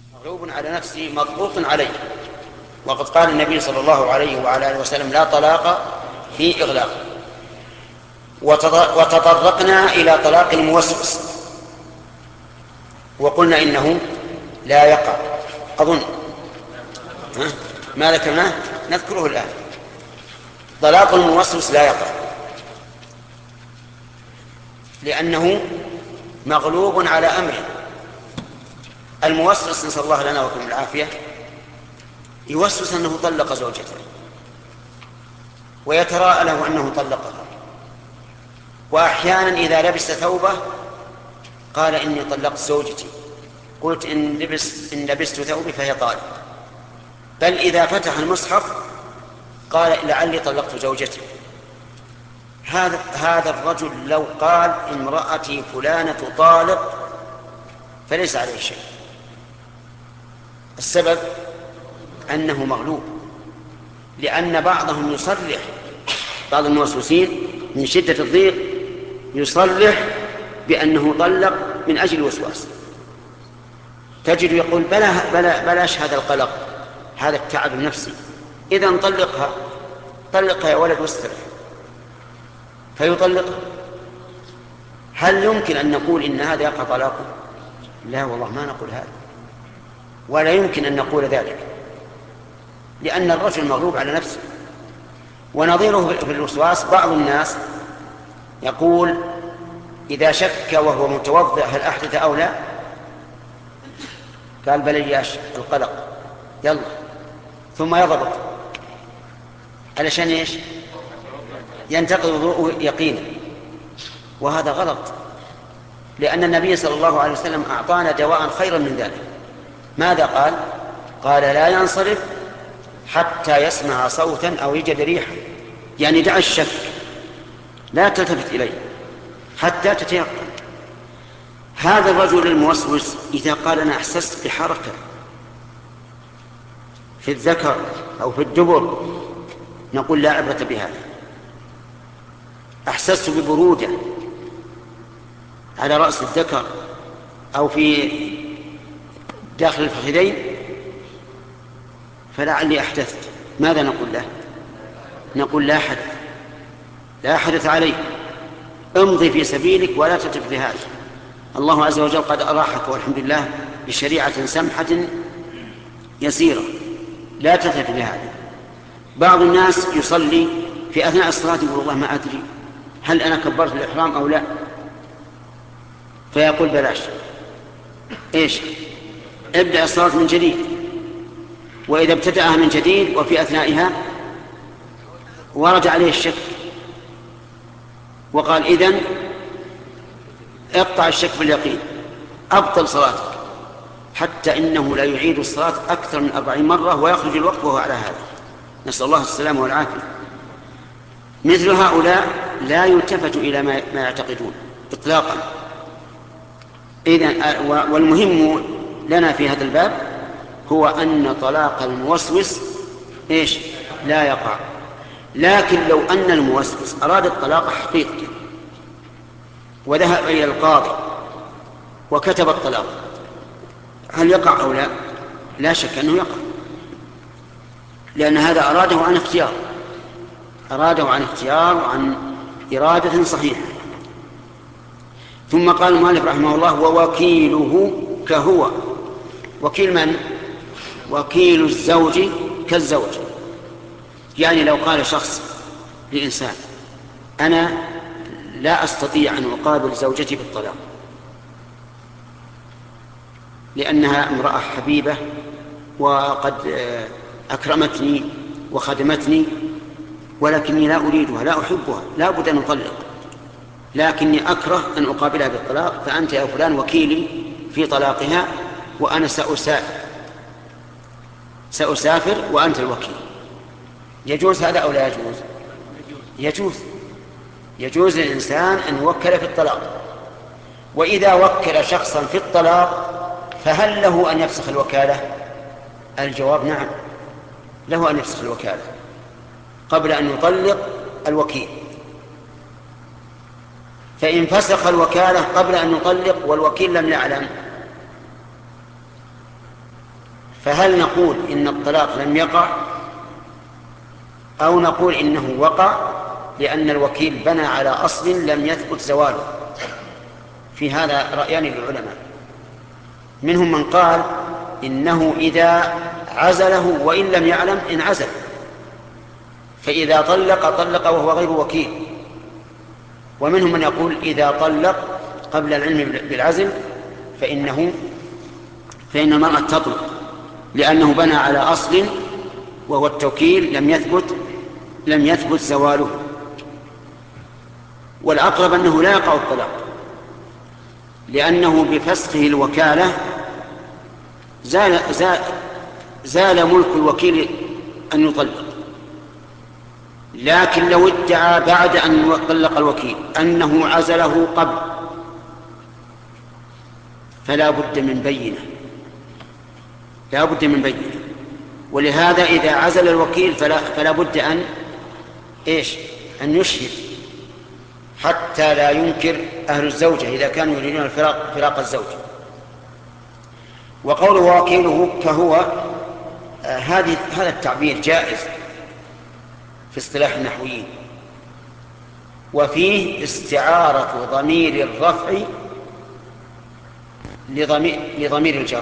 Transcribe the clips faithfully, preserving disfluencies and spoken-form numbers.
مغلوب على نفسه مضغوط عليه. وقد قال النبي صلى الله عليه وعلى آله وسلم: لا طلاق في إغلاق. وتطرقنا إلى طلاق الموسوس وقلنا إنه لا يقع. أظن ما ذكرناه نذكره الآن. طلاق الموسوس لا يقع لأنه مغلوب على أمره. الموسوس نسأل الله لنا وكم العافية يوسوس أنه طلق زوجته ويتراءى له أنه طلقها، وأحيانا إذا لبس ثوبه قال: إني طلقت زوجتي. قلت: إن لبست, إن لبست ثوبي فهي طالق. بل إذا فتح المصحف قال: لعلي طلقت زوجتي. هذا هذا الرجل لو قال: امرأتي فلانة طالق فليس عليه شيء. السبب أنه مغلوب، لأن بعضهم يصرح، بعض الموسوسين من شدة الضيق يصرح بأنه طلق من أجل الوسواس. تجد يقول: بلا بلا بلاش هذا القلق، هذا التعب النفسي، إذا طلقها طلقها يا ولد واسترح، فيطلقها. هل يمكن أن نقول إن هذا يقع طلاقه؟ لا والله، ما نقول هذا، ولا يمكن أن نقول ذلك، لأن الرجل مغلوب على نفسه. ونظيره في الوسواس بعض الناس يقول: إذا شك وهو متوضئ هل أحدث أو لا، قال: بل ياش القلق، يلا، ثم يضبط علشان إيش؟ ينتقض وضوءه يقينا. وهذا غلط، لأن النبي صلى الله عليه وسلم أعطانا دواء خيرا من ذلك. ماذا قال؟ قال: لا ينصرف حتى يسمع صوتا أو يجد ريحا. يعني دع الشك، لا تلتفت إليه حتى تتيقن. هذا الرجل الموسوس إذا قال: أنا أحسست بحركة في الذكر أو في الدبر، نقول: لا عبرة بهذا. أحسست ببرودة على رأس الذكر أو في داخل الفخذين فلعلي أحدثت، ماذا نقول له؟ نقول: لا حدث، لا حدث عليك، امضي في سبيلك ولا تترك لهذا. الله عز وجل قد أراحك والحمد لله بشريعة سمحة يسيرة، لا تترك لهذا. بعض الناس يصلي في أثناء الصلاة يقول: والله ما أدري هل أنا كبرت الإحرام أو لا، فيقول: بلاش، إيش؟ ابدأ الصلاة من جديد. وإذا ابتدأها من جديد وفي أثنائها ورد عليه الشك وقال: إذن اقطع الشك باليقين، أبطل صلاتك، حتى إنه لا يعيد الصلاة أكثر من أربعين مرة ويخرج الوقت وهو على هذا، نسأل الله السلامة والعافية. مثل هؤلاء لا يلتفت إلى ما يعتقدون إطلاقا. إذن والمهم لنا في هذا الباب هو أن طلاق الموسوس إيش؟ لا يقع. لكن لو أن الموسوس أراد الطلاق حقيقة وذهب إلى القاضي وكتب الطلاق، هل يقع أو لا؟ لا شك أنه يقع، لأن هذا أراده عن اختيار، أراده عن اختيار وعن إرادة صحيحة. ثم قال المؤلف رحمه الله: ووكيله كهو. وكيل من؟ وكيل الزوج كالزوج. يعني لو قال شخص لإنسان: أنا لا أستطيع أن أقابل زوجتي بالطلاق لأنها امرأة حبيبة وقد أكرمتني وخدمتني، ولكني لا أريدها، لا أحبها، لا بد أن أطلق، لكني أكره أن أقابلها بالطلاق، فأنت يا فلان وكيلي في طلاقها، وأنا سأسافر سأسافر وأنت الوكيل. يجوز هذا أو لا يجوز؟ يجوز. يجوز للإنسان أن يوكل في الطلاق. وإذا وكل شخصا في الطلاق فهل له أن يفسخ الوكالة؟ الجواب: نعم، له أن يفسخ الوكالة قبل أن يطلق الوكيل. فإن فسخ الوكالة قبل أن يطلق والوكيل لم يعلم فهل نقول إن الطلاق لم يقع أو نقول إنه وقع لأن الوكيل بنى على أصل لم يثبت زواله؟ في هذا رأيان للعلماء. منهم من قال إنه إذا عزله وإن لم يعلم انعزل، فإذا طلق طلق وهو غير وكيل. ومنهم من يقول إذا طلق قبل العلم بالعزل فإنه فإن المرأة تطلق لأنه بنى على أصل وهو التوكيل لم يثبت لم يثبت زواله. والأقرب أنه لا يقع الطلاق، لأنه بفسخه الوكالة زال, زال, زال ملك الوكيل أن يطلق. لكن لو ادعى بعد أن طلق الوكيل أنه عزله قبل فلا بد من بينة لا بد من بينة ولهذا إذا عزل الوكيل فلا, فلا بد أن إيش أن يشهد حتى لا ينكر أهل الزوجة إذا كانوا يريدون الفراق فراق الزوج. وقوله وكيله كهو آه هذه هذا التعبير جائز في اصطلاح النحويين، وفيه استعارة ضمير الرفع لضمير, لضمير الجر،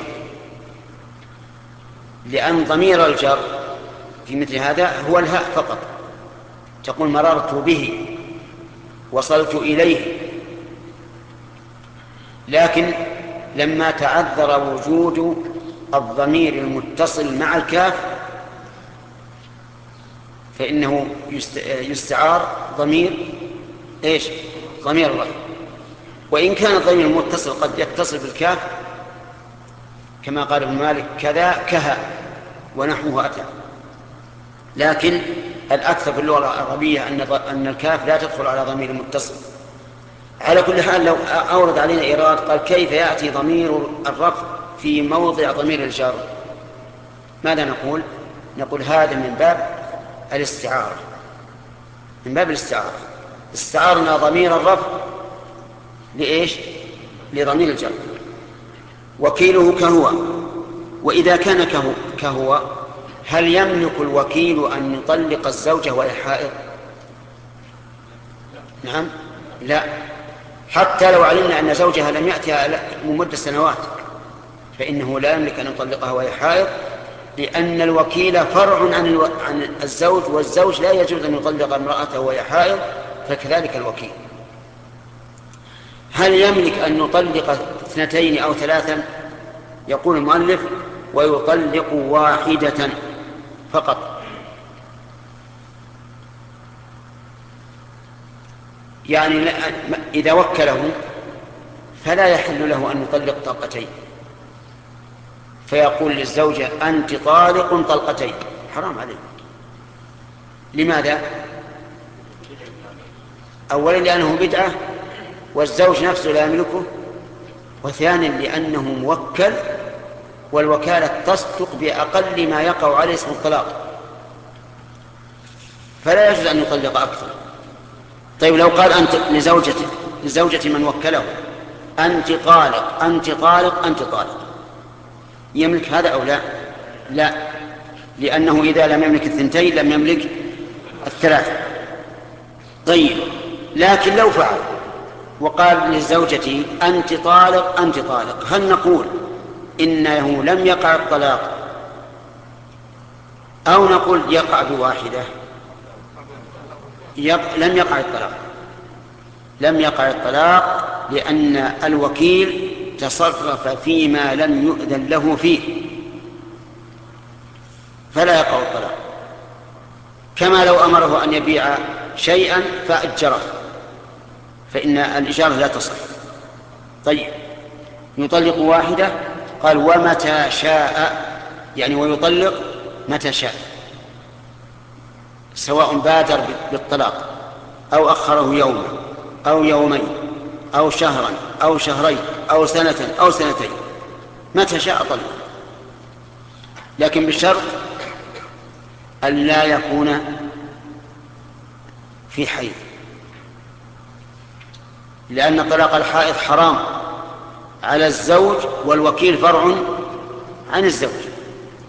لأن ضمير الجر في مثل هذا هو الهاء فقط. تقول مررت به، وصلت إليه. لكن لما تعذر وجود الضمير المتصل مع الكاف فإنه يستعار ضمير إيش ضمير الرفع. وإن كان الضمير المتصل قد يتصل بالكاف كما قال ابن مالك كذا كها ونحوه أتى، لكن الأكثر في اللغة العربية أن الكاف لا تدخل على ضمير متصل. على كل حال لو أورد علينا إيراد قال كيف يأتي ضمير الرفع في موضع ضمير الجر، ماذا نقول؟ نقول هذا من باب الاستعارة من باب الاستعارة استعارنا ضمير الرفع لإيش؟ لضمير الجر. وكيله كهو. وإذا كان كهو, كهو هل يملك الوكيل أن يطلق الزوجة وهي حائض؟ نعم لا، حتى لو علمنا أن زوجها لم يأتها مدة سنوات فإنه لا يملك أن يطلقها وهي حائض، لأن الوكيل فرع عن الزوج، والزوج لا يجوز أن يطلق امرأته وهي حائض، فكذلك الوكيل. هل يملك أن يطلق اثنتين أو ثلاثا؟ يقول المؤلف ويطلق واحدة فقط، يعني إذا وكله فلا يحل له أن يطلق طلقتين، فيقول للزوجة أنت طالق طلقتين، حرام عليك. لماذا؟ أولا لأنه بدعة والزوج نفسه لا يملكه، وثانيا لأنه موكل والوكالة تصدق بأقل ما يقع عليه اسم الطلاق، فلا يجوز أن يطلق أكثر. طيب لو قال أنت لزوجته لزوجة من وكله أنت طالق أنت طالق أنت طالق، يملك هذا أو لا؟ لا، لأنه إذا لم يملك الثنتين لم يملك الثلاثة. طيب لكن لو فعل وقال لزوجته أنت طالق أنت طالق، هل نقول إنه لم يقع الطلاق أو نقول يقع بواحدة؟ يق... لم يقع الطلاق لم يقع الطلاق لأن الوكيل تصرف فيما لم يؤذن له فيه، فلا يقع الطلاق. كما لو أمره أن يبيع شيئا فأجره فإن الإجارة لا تصح. طيب يطلق واحدة، قال ومتى شاء، يعني ويطلق متى شاء، سواء بادر بالطلاق أو أخره يوما أو يومين أو شهرا أو شهرين أو سنة أو سنتين، متى شاء طلق، لكن بالشرط أن لا يكون في حيض، لأن طلاق الحائض حرام على الزوج والوكيل فرع عن الزوج.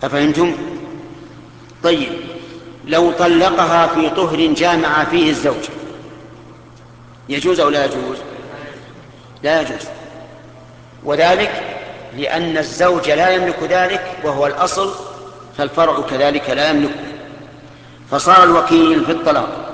أفهمتم؟ طيب، لو طلقها في طهر جامع فيه الزوج يجوز أو لا يجوز؟ لا يجوز، وذلك لأن الزوج لا يملك ذلك وهو الأصل، فالفرع كذلك لا يملك. فصار الوكيل في الطلاق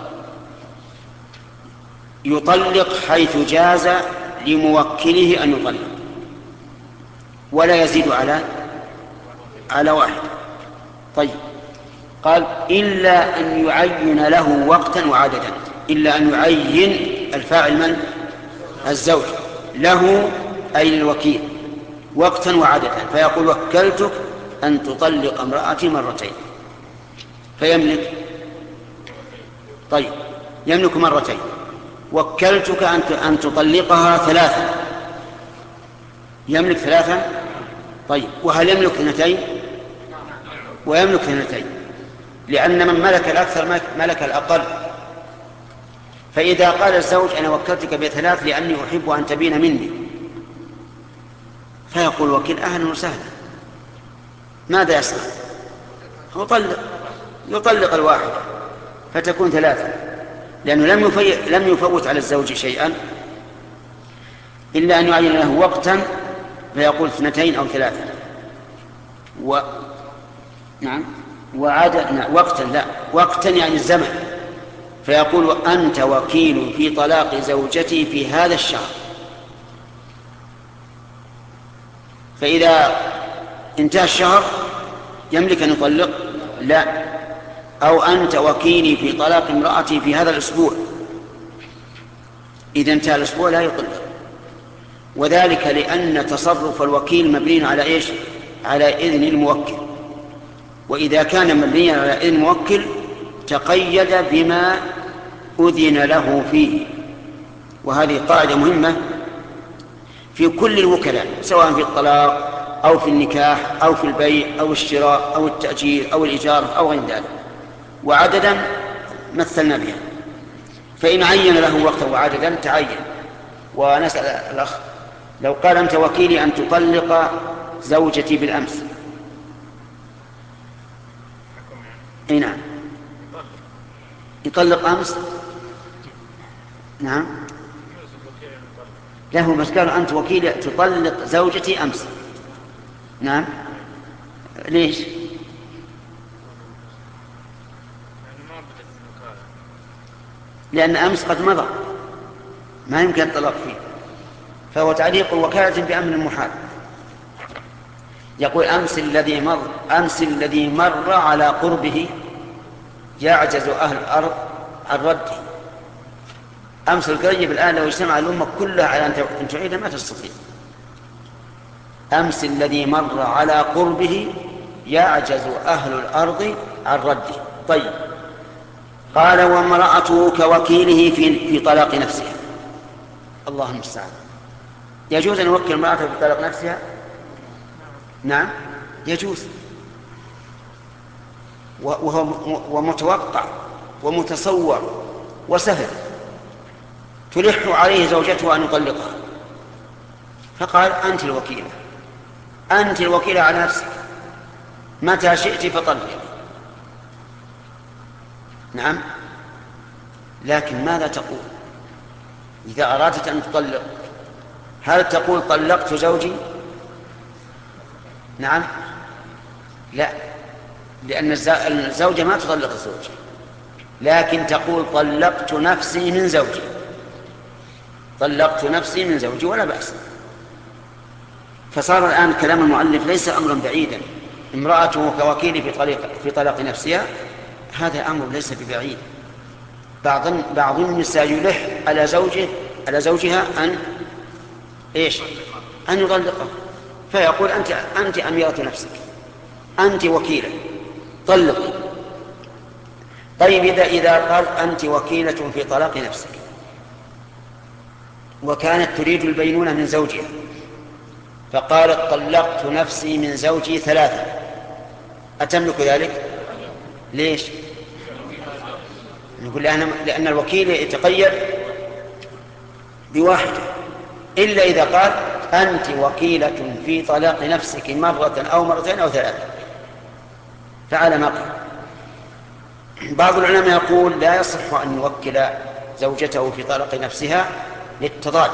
يطلق حيث جاز لموكله أن يطلق، ولا يزيد على على واحد. طيب، قال إلا أن يعين له وقتا وعددا. إلا أن يعين الفاعل من؟ الزوج، له أي الوكيل، وقتا وعددا، فيقول وكلتك أن تطلق امرأتي مرتين، فيملك. طيب، يملك مرتين. وكلتك أن تطلقها ثلاثا، يملك ثلاثا. طيب، وهل يملك اثنتين؟ ويملك اثنتين، لأن من ملك الأكثر ملك الأقل. فإذا قال الزوج أنا وكلتك بثلاث لأني أحب أن تبين مني، فيقول وكيل أهلا وسهلا، ماذا يصنع؟ يطلق يطلق الواحد فتكون ثلاثة، لأنه لم لم يفوت على الزوج شيئا. إلا أن يعين له وقتا فيقول اثنتين أو ثلاثة. و... نعم وعاد نعم. وقتا لا وقتا يعني الزمن، فيقول أنت وكيل في طلاق زوجتي في هذا الشهر. فإذا انتهى الشهر يملك أن يطلق؟ لا. أو أنت وكيلي في طلاق امرأتي في هذا الأسبوع، إذا انتهى الأسبوع لا يطلق. وذلك لأن تصرف الوكيل مبني على إيش؟ على إذن الموكل، وإذا كان مبنيا على إذن الموكل تقيد بما أذن له فيه. وهذه قاعدة مهمة في كل الوكلاء، سواء في الطلاق أو في النكاح أو في البيع أو الشراء أو التأجير أو الإيجار أو غير ذلك. وعددا مثلنا بها، فإن عين له وقتا وعددا تعين. ونسأل الأخ لو قال أنت وكيلي أن تطلق زوجتي بالأمس، أي نعم يطلق أمس، نعم له، بس قال أنت وكيلي تطلق زوجتي أمس، نعم ليش؟ لأن أمس قد مضى ما يمكن الطلاق فيه، فهو تعليق الوكالة بأمر محال. يقول أمس الذي مر أمس الذي مر على قربه يعجز أهل الأرض عن رده. أمس القريب الآن لو اجتمع الأمة كلها على أن تعيده ما تستطيع. أمس الذي مر على قربه يعجز أهل الأرض عن رده. طيب، قال وامرأته كوكيله في في طلاق نفسها. اللهم المستعان. يجوز أن يوكل امرأته في طلاق نفسها؟ نعم يجوز، وهو ومتوقع ومتصور وسهل. تلح عليه زوجته أن يطلقها، فقال أنت الوكيلة، أنت الوكيلة على نفسك، متى شئت فطلق. نعم، لكن ماذا تقول إذا أرادت أن تطلق؟ هل تقول طلقت زوجي؟ نعم لا، لأن الزوجة ما تطلق الزوج، لكن تقول طلقت نفسي من زوجي، طلقت نفسي من زوجي ولا بأس. فصار الآن كلام المؤلف ليس أمرا بعيدا، امرأته كوكيل في طلاق في طلاق نفسها، هذا أمر ليس ببعيد. بعض بعض النساء يلح على زوجه على زوجها أن إيش؟ أن يطلقها، فيقول أنت أنت أميرة نفسك، أنت وكيلة، طلقي. طيب، إذا إذا قال أنت وكيلة في طلاق نفسك وكانت تريد البينونة من زوجها، فقالت طلقت نفسي من زوجي ثلاثة، أتملك ذلك؟ ليش؟ نقول لأن الوكيل يتقيد بواحدة، إلا إذا قال أنت وكيلة في طلاق نفسك مرة أو مرتين أو ثلاثة، فعل ما قال. بعض العلماء يقول لا يصح أن يوكل زوجته في طلاق نفسها للتضاد،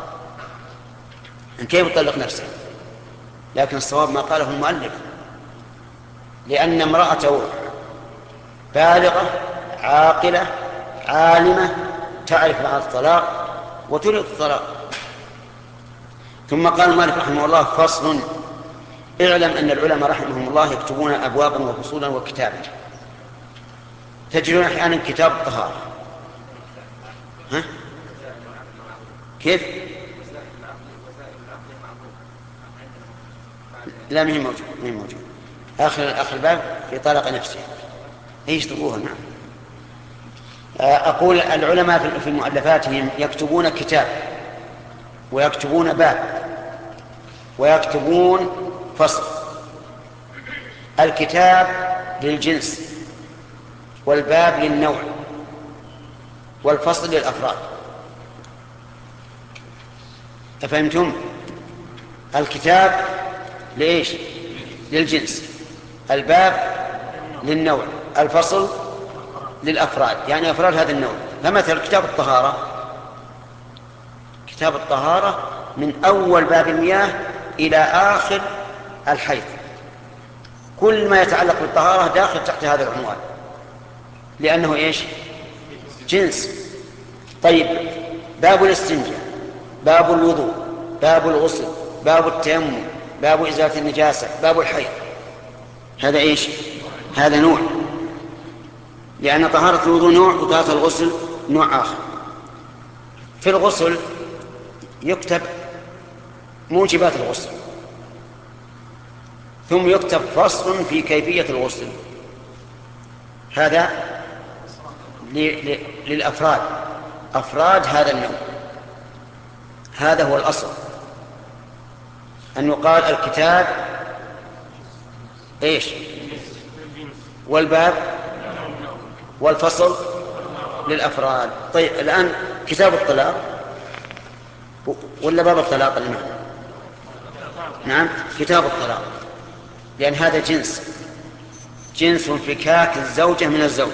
إن كيف يطلق نفسه، لكن الصواب ما قاله المؤلف، لأن امرأته بالغة عاقلة عالمة تعرف معنى الطلاق وتريد الطلاق. ثم قال المؤلف رحمه الله: فصل: اعلم أن العلماء رحمهم الله يكتبون أبوابا وفصولا وكتابا. تجدون أحيانا كتاب الطهارة. ها؟ كيف؟ لا مهم موجود، مهم موجود. آخر آخر الباب في طلاق نفسه ايش تبوها؟ نعم. أقول العلماء في مؤلفاتهم يكتبون كتاب ويكتبون باب ويكتبون فصل. الكتاب للجنس، والباب للنوع، والفصل للأفراد. أفهمتم؟ الكتاب لإيش؟ للجنس، الباب للنوع، الفصل للأفراد، يعني أفراد هذا النوع. فمثل كتاب الطهارة، كتاب الطهارة من أول باب المياه إلى آخر الحيض، كل ما يتعلق بالطهارة داخل تحت هذا العنوان، لأنه إيش؟ جنس. طيب، باب الاستنجاء، باب الوضوء، باب الغسل، باب التيمم، باب إزالة النجاسة، باب الحيض، هذا إيش؟ هذا نوع، لأن طهارة الوضوء نوع وطهارة الغسل نوع آخر. في الغسل يكتب موجبات الغسل، ثم يكتب فصل في كيفية الغسل، هذا للأفراد، أفراد هذا النوع. هذا هو الأصل، أن يقال الكتاب إيش؟ والباب والفصل للأفراد. طيب، الآن كتاب الطلاق ولا باب الطلاق اللي معنا؟ نعم، كتاب الطلاق، لأن هذا جنس جنس انفكاك الزوجة من الزوج.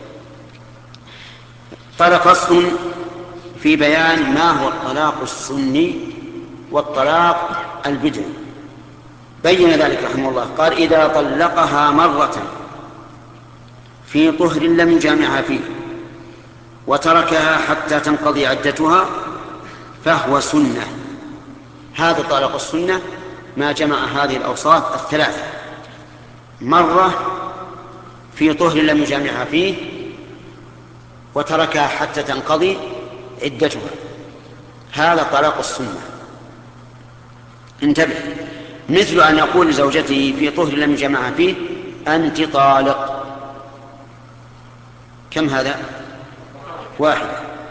قال: فصل في بيان ما هو الطلاق السني والطلاق البدعي. بين ذلك رحمه الله، قال: إذا طلقها مرة في طهر لم يجامعها فيه وتركها حتى تنقضي عدتها فهو سنة. هذا طلاق السنة ما جمع هذه الأوصاف الثلاثة: مرة في طهر لم يجامعها فيه وتركها حتى تنقضي عدتها، هذا طلاق السنة. انتبه، مثل أن يقول لزوجته في طهر لم يجامعها فيه: أنت طالق. كم هذا؟ واحد.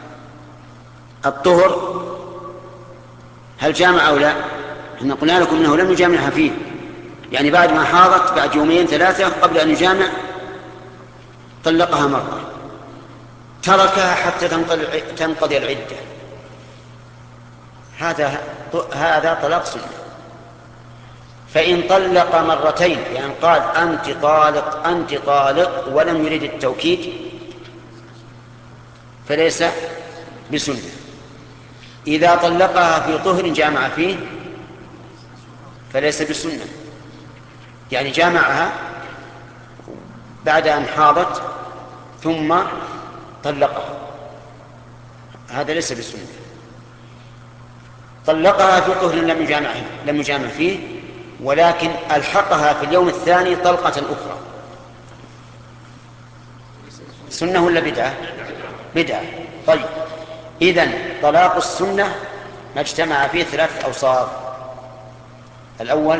الطهر هل جامع أو لا؟ احنا قلنا لكم أنه لم يجامعها فيه، يعني بعد ما حاضت بعد يومين ثلاثة قبل أن يجامع طلقها مرة، تركها حتى تنقضي العدة، هذا هذا طلاق سنة. فإن طلق مرتين، يعني قال أنت طالق أنت طالق ولم يريد التوكيد، فليس بسنة. إذا طلقها في طهر جامع فيه فليس بسنة، يعني جامعها بعد أن حاضت ثم طلقها، هذا ليس بسنة. طلقها في طهر لم يجامع لم يجامع فيه، ولكن ألحقها في اليوم الثاني طلقة أخرى، سنة ولا بدعة؟ بدعة. طيب، إذن طلاق السنة ما اجتمع فيه ثلاثة أوصاف: الأول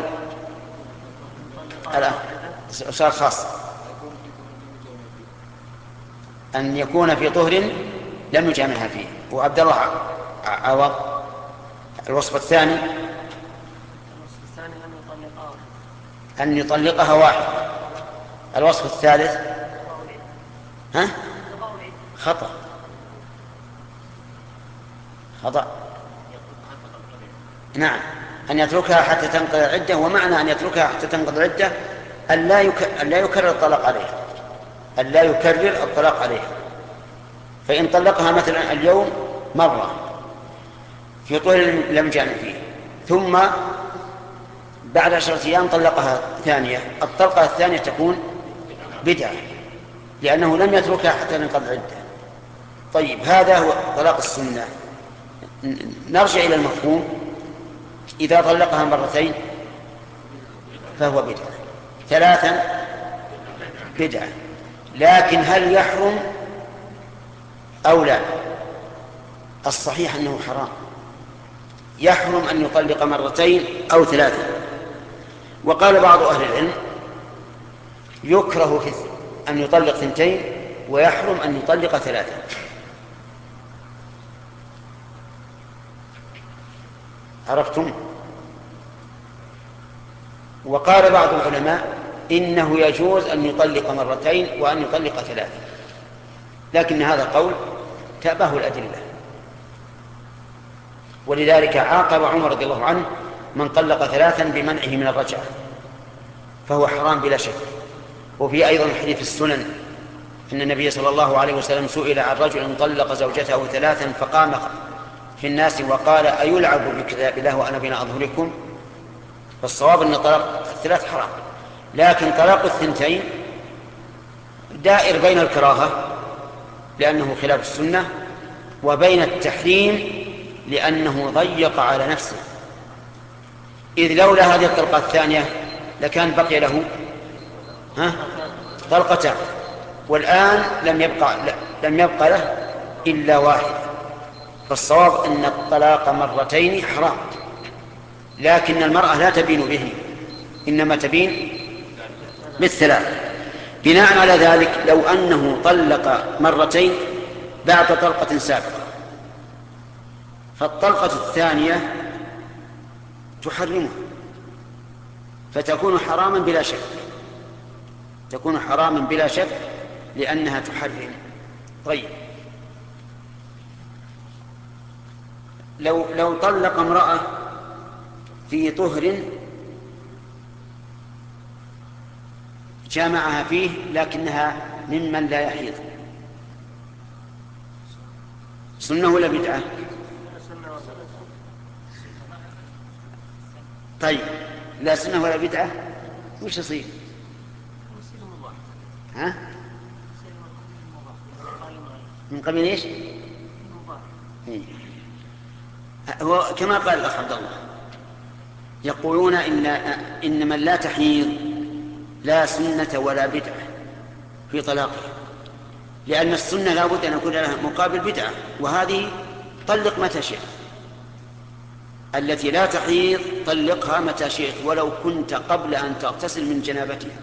أوصاف خاصة، أن يكون في طهر لم يجامعها فيه، وعبد الله عوض. الوصف الثاني أن يطلقها واحد. الوصف الثالث ها؟ خطأ خطأ نعم، أن يتركها حتى تنقضي العدة. ومعنى أن يتركها حتى تنقضي العدة أن لا يك... أن لا يكرر الطلاق عليها، أن لا يكرر الطلاق عليها. فإن طلقها مثلا اليوم مرة في طهر لم جامع فيه، ثم بعد عشرة أيام طلقها ثانية، الطلقة الثانية تكون بدعة، لأنه لم يتركها حتى ينقضي العدة. طيب هذا هو طلاق السنة. نرجع إلى المفهوم. إذا طلقها مرتين فهو بدعة، ثلاثا بدعة. لكن هل يحرم أو لا؟ الصحيح أنه حرام، يحرم أن يطلق مرتين أو ثلاثة. وقال بعض أهل العلم يكره أن يطلق ثنتين ويحرم أن يطلق ثلاثة. عرفتم؟ وقال بعض العلماء إنه يجوز أن يطلق مرتين وأن يطلق ثلاثة، لكن هذا قول تأباه الأدلة. ولذلك عاقب عمر رضي الله عنه من طلق ثلاثا بمنعه من الرجعة، فهو حرام بلا شك. وفي أيضا حديث السنن أن النبي صلى الله عليه وسلم سئل عن رجل طلق زوجته ثلاثا فقام في الناس وقال أيلعب بكتاب الله وأنا بين أظهركم؟ فالصواب أن طلاق الثلاث حرام، لكن طلاق الثنتين دائر بين الكراهة لأنه خلاف السنة وبين التحريم لأنه ضيق على نفسه، إذ لولا هذه الطلقة الثانية لكان بقي له ها طلقتان، والآن لم يبقى لم يبقى له إلا واحد. فالصواب أن الطلاق مرتين حرام، لكن المرأة لا تبين به، إنما تبين بالثلاث. بناء على ذلك لو أنه طلق مرتين بعد طلقة سابقة، فالطلقة الثانية تحرمه، فتكون حراما بلا شك، تكون حراما بلا شك لأنها تحرم. طيب لو لو طلق امرأة في طهر جامعها فيه لكنها ممن لا يحيض، سنة ولا بدعة؟ طيب لا سنة ولا بدعة، وش يصير؟ ها؟ من قبل ايش؟ هو كما قال الأخ عبد الله، يقولون إن إن من لا تحيض لا سنة ولا بدعة في طلاقه، لأن السنة لا بد أن يكون لها مقابل بدعة، وهذه طلق متى شئت. التي لا تحيض طلقها متى شئت ولو كنت قبل أن تغتسل من جنابتها.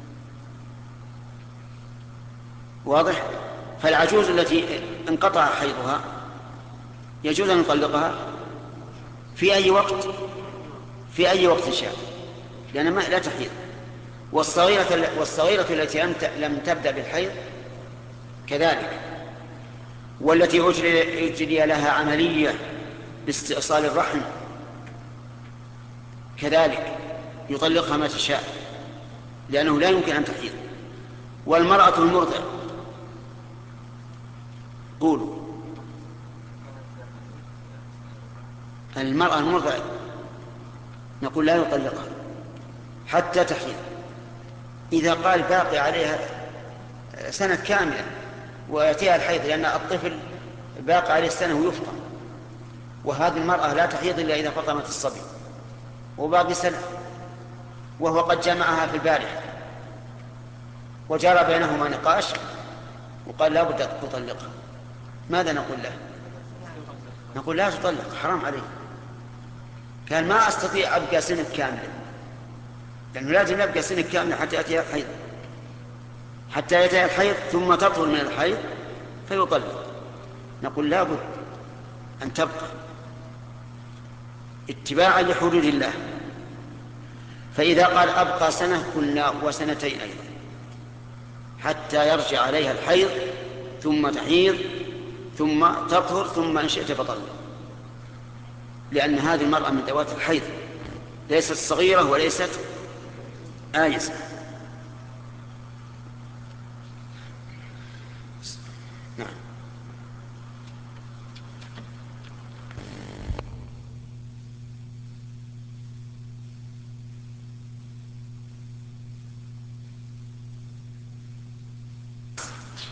واضح؟ فالعجوز التي انقطع حيضها يجوز أن نطلقها في أي وقت في أي وقت شاء، لأن ما لا تحيض. والصغيرة والصغيرة التي لم تبدأ بالحيض كذلك، والتي أجري, أجري لها عملية باستئصال الرحم كذلك يطلقها ما تشاء، لأنه لا يمكن أن تحيض. والمرأة المرضع قولوا المرأة المرضع نقول لا يطلقها حتى تحيض. إذا قال باقي عليها سنة كاملة ويأتيها الحيض، لأن الطفل باقي عليه السنة ويفطم، وهذه المرأة لا تحيض إلا إذا فطمت الصبي وباقي سنة، وهو قد جمعها في البارحة وجرى بينهما نقاش وقال لا بد أن تطلقها، ماذا نقول له؟ نقول لا تطلق، حرام عليه. كان ما أستطيع أبقى سنة كاملة، لأنه لازم يبقى سنة كاملة حتى يأتيها الحيض، حتى يأتيها الحيض ثم تطهر من الحيض فيطلق. نقول لا بد أن تبقى اتباعا لحدود الله. فإذا قال أبقى سنة قلنا وسنتين أيضا حتى يرجع عليها الحيض ثم تحيض ثم تطهر ثم إن شئت فطلق، لأن هذه المرأة من ذوات الحيض، ليست صغيرة وليست آيسة.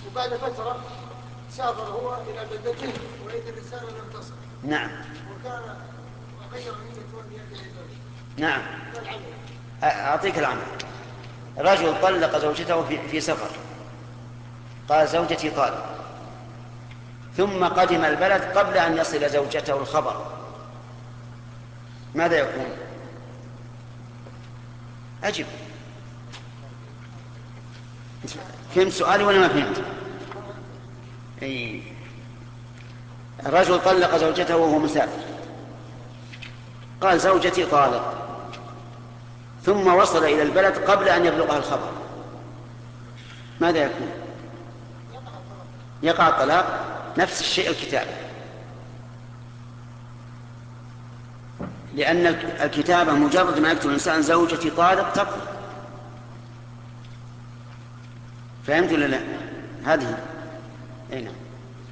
وبعد فترة سافر هو إلى بلدته وإذا الرسالة لم تصل. نعم. وكان غير نيته بيده زوجته. نعم. أعطيك العمل. رجل طلق زوجته في, في سفر، قال زوجتي طالق، ثم قدم البلد قبل أن يصل زوجته الخبر، ماذا يكون؟ أجب. فهمت سؤالي ولا ما فهمت؟ أي. الرجل طلق زوجته وهو مسافر، قال زوجتي طالق، ثم وصل إلى البلد قبل أن يبلغها الخبر، ماذا يكون؟ يقع الطلاق. نفس الشيء الكتابة، لأن الكتابة مجرد ما يكتب الإنسان زوجتي طالق تقضي. فهمت ولا لا؟ هذه أي نعم.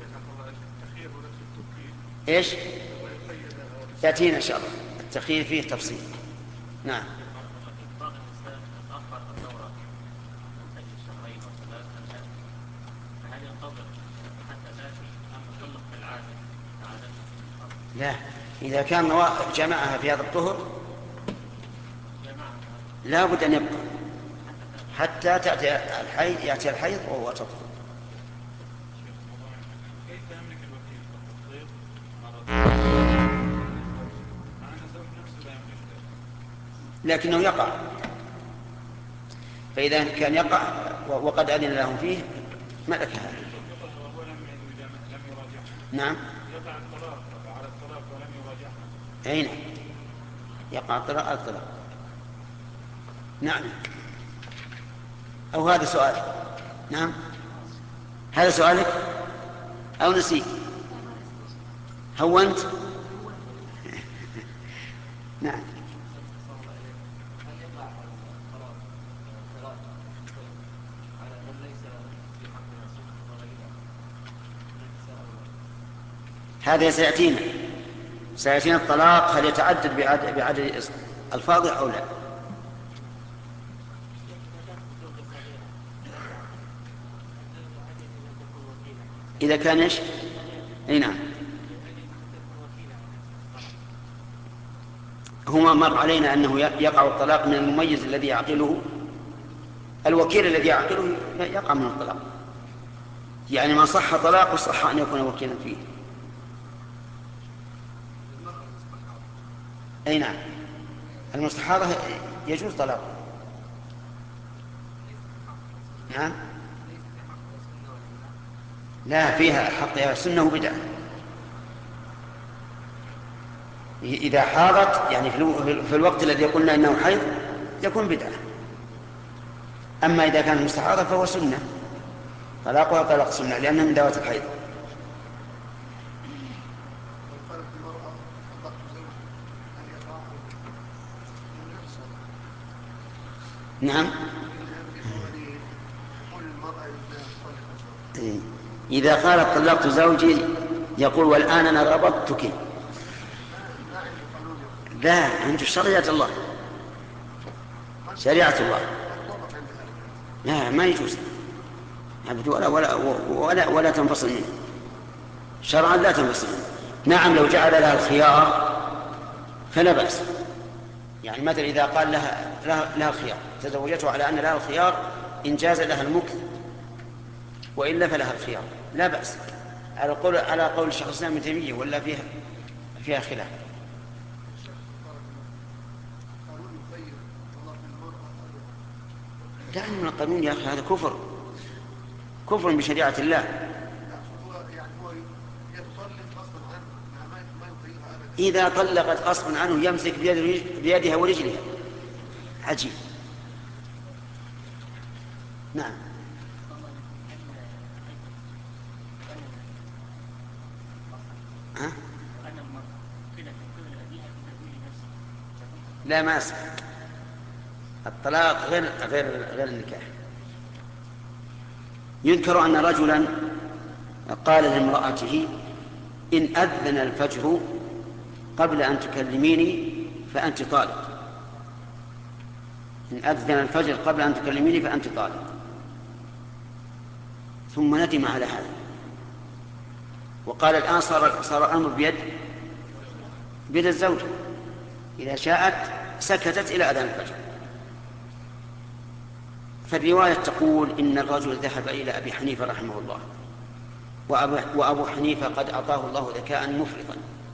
إيش؟ يأتينا إن شاء الله التخيير فيه تفصيل. نعم. لا، إذا كان جمعها في هذا الطهر لا بد أن يبقى حتى تأتي الحيض، يأتي الحيض وهو تطهر. لكنه يقع، فإذا كان يقع وقد أذن لهم فيه ملك هذا. نعم. أين يقع الطلاق على الطلاق؟ نعم. أو هذا سؤال؟ نعم. هذا سؤالك أو نسيت؟ هونت؟ نعم. هذا سيأتينا سيأتينا الطلاق هل يتعدد بعدد, بعدد الفاظ أو لا؟ إذا كان إيش؟ أي نعم. هما مر علينا أنه يقع الطلاق من المميز الذي يعقله، الوكيل الذي يعقله يقع من الطلاق، يعني ما صح طلاق صح أن يكون وكيلا فيه. أي نعم. المستحاضة يجوز طلاق. نعم. لا، فيها حقها سنة وبدعة. إذا حاضت يعني في الوقت الذي قلنا إنه حيض يكون بدعة، أما إذا كان مستحاضة فهو سنة، طلاقها طلاق سنة لأنها من ذوات الحيض. نعم. إذا قالت طلقت زوجي يقول والآن أنا ربطتك، لا، عند شريعة الله، شريعة الله، لا ما يجوز ولا ولا ولا, ولا تنفصل منه شرعا، لا تنفصل منه. نعم لو جعل لها الخيار فلا بأس، يعني مثلا إذا قال لها لها الخيار تزوجته على أن لها الخيار إن جاز لها المكث وإلا فلها الخيار لا بأس، على قول على قول شيخ الإسلام ابن تيمية، ولا فيها فيها خلاف. دعني من القانون يا أخي، هذا كفر كفر بشريعة الله. إذا طلقت غصبا عنه يمسك بيدها ورجلها، عجيب. نعم. ها؟ لا ما أسمع. الطلاق غير غير غير النكاح. يذكر أن رجلا قال لامرأته إن أذن الفجر قبل أن تكلميني فأنت طالق، إن أذن الفجر قبل أن تكلميني فأنت طالق. ثم ندم على هذا وقال الآن صار صار الأمر بيد بيد الزوجة، إذا شاءت سكتت إلى أذان الفجر. فالرواية تقول إن الرجل ذهب إلى أبي حنيفة رحمه الله، وأبو حنيفة قد أعطاه الله ذكاء مفرطا،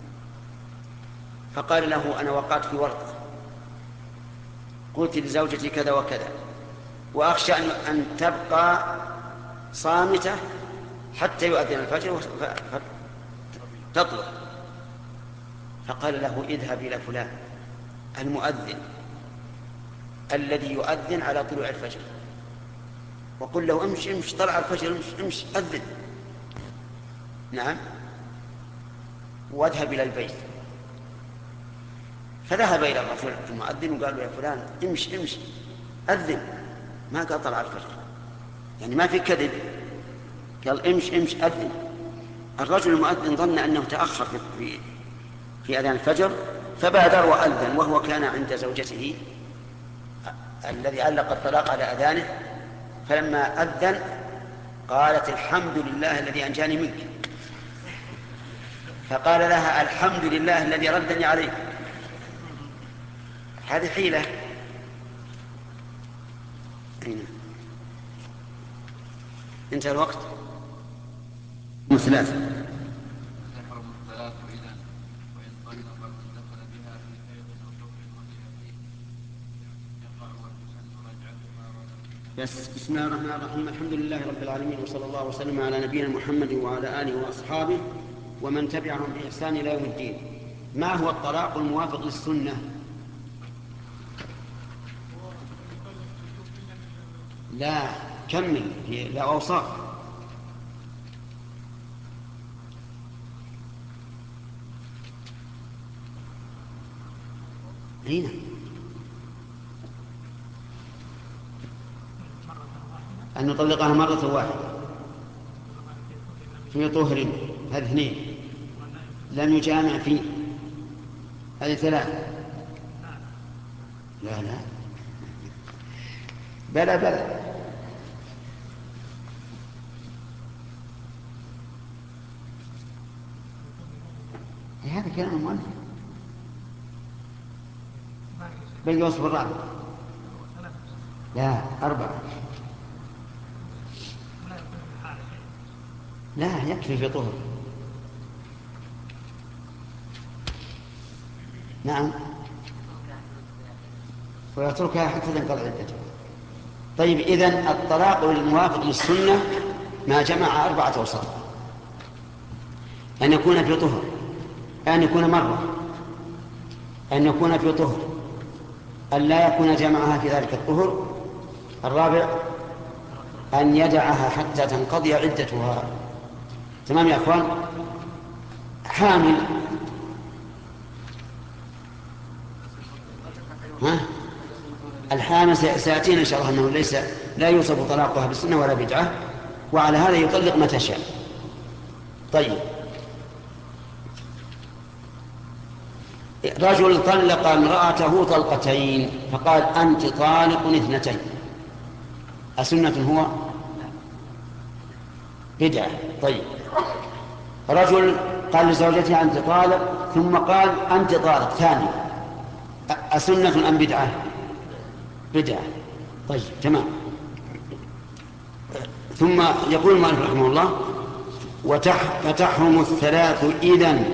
فقال له: أنا وقعت في ورطة، قلت لزوجتي كذا وكذا، وأخشى أن تبقى صامتة حتى يؤذن الفجر فتطلع. فقال له: اذهب إلى فلان المؤذن الذي يؤذن على طلوع الفجر، وقل له: امشي امشي طلع الفجر، امشي امشي أذن. نعم. واذهب إلى البيت. فذهب إلى الرجل المؤذن وقال له: يا فلان امشي امشي أذن. ما قال طلع الفجر، يعني ما في كذب، قال امشي امشي أذن. الرجل المؤذن ظن أنه تأخر في في أذان الفجر فبادر وأذن، وهو كان عند زوجته الذي علق الطلاق على أذانه. فلما أذن قالت: الحمد لله الذي أنجاني منك. فقال لها: الحمد لله الذي ردني عليك. هذه حيلة. انتهى الوقت. ثلاثة. بس بسم الله الرحمن الرحيم. الحمد لله رب العالمين، وصلى الله وسلم على نبينا محمد وعلى آله وأصحابه ومن تبعهم بإحسان إلى يوم الدين. ما هو الطلاق الموافق للسنة؟ لا كمل، لا أوصاف. هنا أن نطلقها مرة واحدة في طهر، هذه اثنين. لم يجامع فيه، هذه ثلاثة. لا لا بلى بلى. هذا كلام المؤلف. بل يوصف الرابع. لا أربعة. لا يكفي في طهر. نعم، ويتركها حتى تنقضي عدتها. طيب، إذن الطلاق الموافق للسنة ما جمع أربعة أوصاف: أن يكون في طهر، أن يكون مرة، أن يكون في طهر، أن لا يكون جمعها في ذلك الطهر. الرابع أن يدعها حتى تنقضي عدتها. تمام يا أخوان؟ حامل، ها؟ الحامل سيأتينا إن شاء الله أنه ليس لا يوصف طلاقها بالسنة ولا بدعة، وعلى هذا يطلق متى شاء. طيب، رجل طلق امرأته طلقتين فقال: أنت طالق اثنتين، أسنة هو؟ بدعة. طيب، رجل قال لزوجته: أنت طالق، ثم قال: أنت طالق ثاني، أسنة أم بدعة؟ بدعة. طيب تمام. ثم يقول المؤلف رحمه الله: وتحرم الثلاث إذن.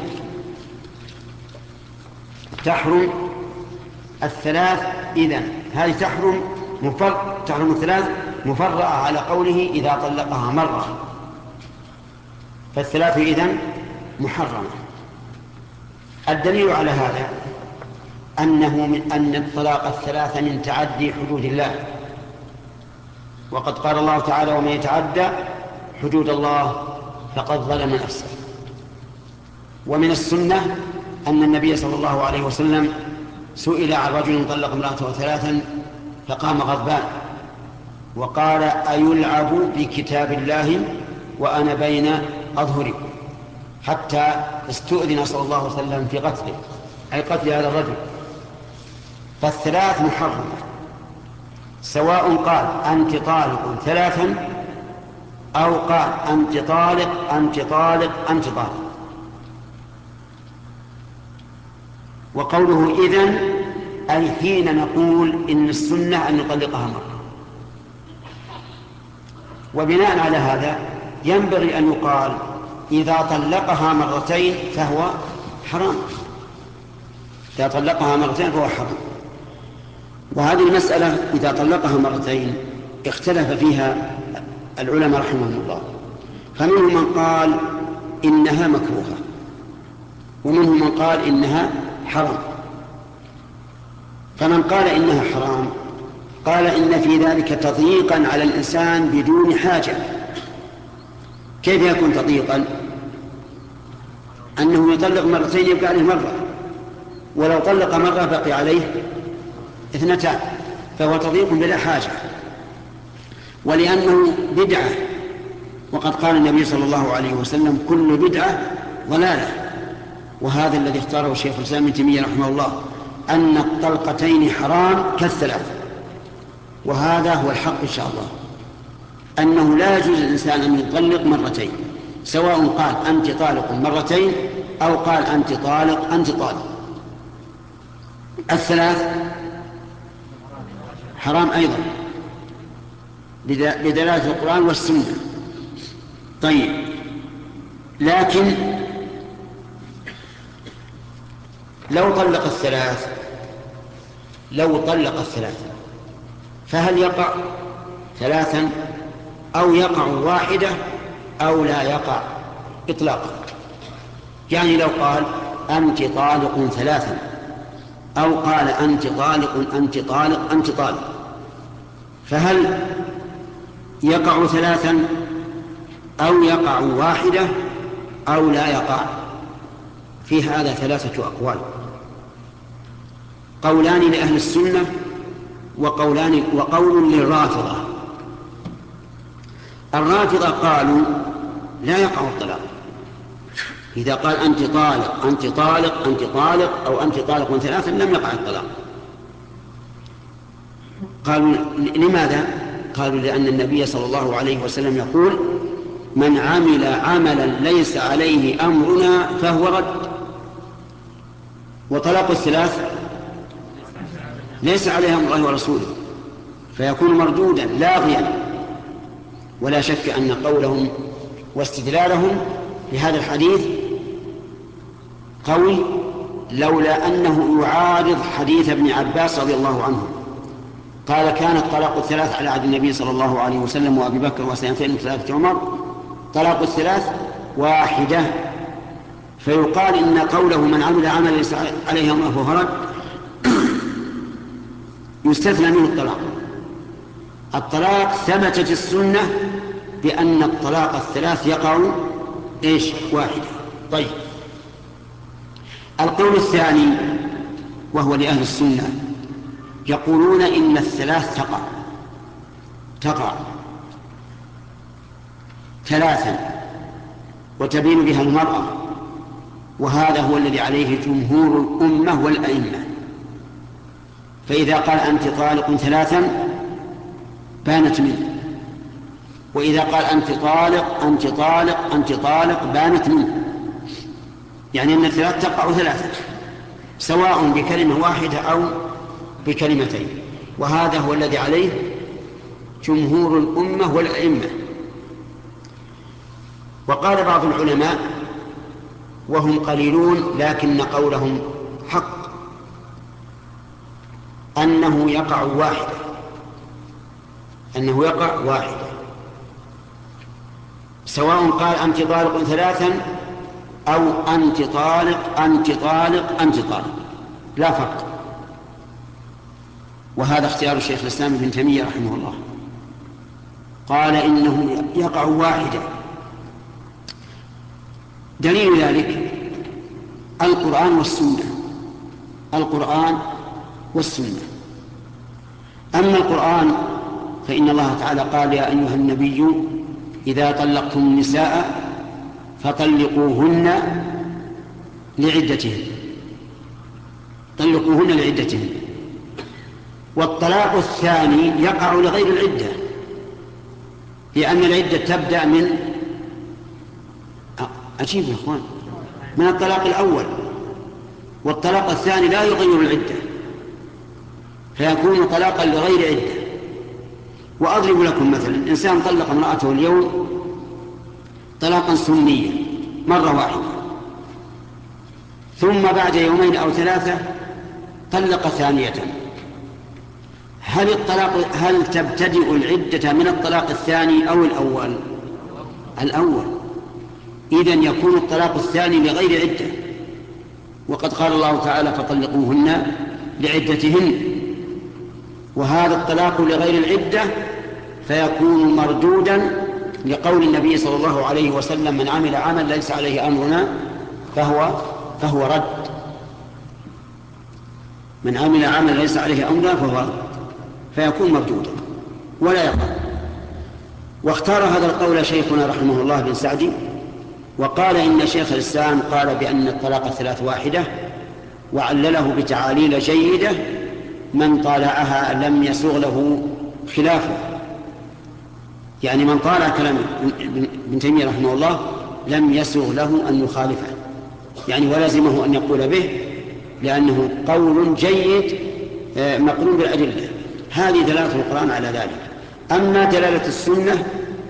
تحرم الثلاث إذن، هذه تحرم مفر... تحرم الثلاث مفرعة على قوله إذا طلقها مرة، فالثلاث إذن محرمة. الدليل على هذا أنه من أن الطلاق الثلاث من تعدي حدود الله، وقد قال الله تعالى: ومن يتعدى حدود الله فقد ظلم نفسه. ومن السنة أن النبي صلى الله عليه وسلم سئل عن رجل طلق امرأته ثلاثا فقام غضبان وقال: أيلعب بكتاب الله وأنا بين أظهري، حتى استؤذن صلى الله عليه وسلم في قتله، أي قتل هذا الرجل. فالثلاث محرمة، سواء قال: أنت طالق ثلاثا أو قال أنت طالق أنت طالق أنت طالق. وقوله إذن أي حين نقول إن السنة أن نطلقها مرة. وبناء على هذا ينبغي أن يقال إذا طلقها مرتين فهو حرام، إذا طلقها مرتين فهو حرام. وهذه المسألة إذا طلقها مرتين اختلف فيها العلماء رحمهم الله، فمنهم من قال إنها مكروهة، ومنهم من قال إنها حرام. فمن قال إنها حرام قال إن في ذلك تضييقا على الإنسان بدون حاجة. كيف يكون تضييقا؟ أنه يطلق مرتين يبقى عليه مرة، ولو طلق مرة بقي عليه اثنتان، فهو تضييق بلا حاجة. ولأنه بدعة، وقد قال النبي صلى الله عليه وسلم كل بدعة ضلالة. وهذا الذي اختاره الشيخ الإسلام ابن تيمية رحمه الله، أن الطلقتين حرام كالثلاث. وهذا هو الحق إن شاء الله، أنه لا يجوز للإنسان أن يطلق مرتين، سواء قال أنت طالق مرتين أو قال أنت طالق أنت طالق. الثلاث حرام أيضا بدلالة القرآن والسنة. طيب، لكن لو طلق الثلاث لو طلق الثلاث فهل يقع ثلاثا أو يقع واحدة أو لا يقع إطلاقا؟ يعني لو قال أنت طالق ثلاثا أو قال أنت طالق أنت طالق أنت طالق، فهل يقع ثلاثا أو يقع واحدة أو لا يقع؟ في هذا ثلاثة أقوال، قولان لأهل السنة وقولان وقول للرافضة. الرافضة قالوا لا يقع الطلاق إذا قال أنت طالق أنت طالق أنت طالق أو أنت طالق ثلاثا، لم يقع الطلاق. قالوا لماذا؟ قالوا لأن النبي صلى الله عليه وسلم يقول من عمل عملا ليس عليه أمرنا فهو رد. وطلاق الثلاث ليس عليه أمر الله ورسوله، فيكون مردودا لاغيا. ولا شك أن قولهم واستدلالهم بهذا الحديث قوي، لولا أنه يعارض حديث ابن عباس رضي الله عنه قال كان الطلاق الثلاث على عهد النبي صلى الله عليه وسلم وأبي بكر وسنتين ثلاثة عمر طلاق الثلاث واحدة. فيقال إن قوله من عمل عمل ليس عليه أمره فهو رد يستثنى منه الطلاق. الطلاق ثبتت السنة بأن الطلاق الثلاث يقع إيش؟ واحدة. طيب، القول الثاني وهو لأهل السنة يقولون إن الثلاث تقع تقع ثلاثا وتبين بها المرأة، وهذا هو الذي عليه جمهور الأمة والأئمة. فإذا قال أنت طالق ثلاثا بانت منه، وإذا قال أنت طالق أنت طالق أنت طالق بانت منه، يعني أن الثلاث تقع ثلاثا سواء بكلمة واحدة أو بكلمتين. وهذا هو الذي عليه جمهور الأمة والأئمة. وقال بعض العلماء وهم قليلون لكن قولهم حق أنه يقع واحدة أنه يقع واحدة سواء قال أنت طالق ثلاثا أو أنت طالق أنت طالق أنت طالق، لا فرق. وهذا اختيار الشيخ الإسلام ابن تيمية رحمه الله، قال إنه يقع واحدة. دليل ذلك القرآن والسنة القرآن والسنة. أما القرآن فإن الله تعالى قال يا أيها النبي إذا طلقتم النساء فطلقوهن لعدتهن طلقوهن لعدتهن. والطلاق الثاني يقع لغير العدة، لأن العدة تبدأ من عجيب يا أخوان من الطلاق الأول، والطلاق الثاني لا يغير العدة فيكون طلاقا لغير عدة. وأضرب لكم مثلا، إنسان طلق امرأته اليوم طلاقا سنيا مرة واحدة، ثم بعد يومين أو ثلاثة طلق ثانية، هل الطلاق هل تبتدئ العدة من الطلاق الثاني أو الأول؟ الأول. إذن يكون الطلاق الثاني لغير عدة، وقد قال الله تعالى فطلقوهن لعدتهن، وهذا الطلاق لغير العدة فيكون مردودا لقول النبي صلى الله عليه وسلم من عمل عمل ليس عليه أمرنا فهو فهو رد. من عمل عمل ليس عليه أمرنا فهو رد، فيكون مردودا ولا يقع. واختار هذا القول شيخنا رحمه الله بن سعدي، وقال إن شيخ الإسلام قال بأن الطلاق الثلاث واحدة، وعلله بتعاليل جيدة من طالعها لم يسوغ له خلافه. يعني من طالع كلام ابن تيمية رحمه الله لم يسوغ له أن يخالفه، يعني ولازمه أن يقول به، لأنه قول جيد مقرون بالأدلة. هذه دلالة القرآن على ذلك. أما دلالة السنة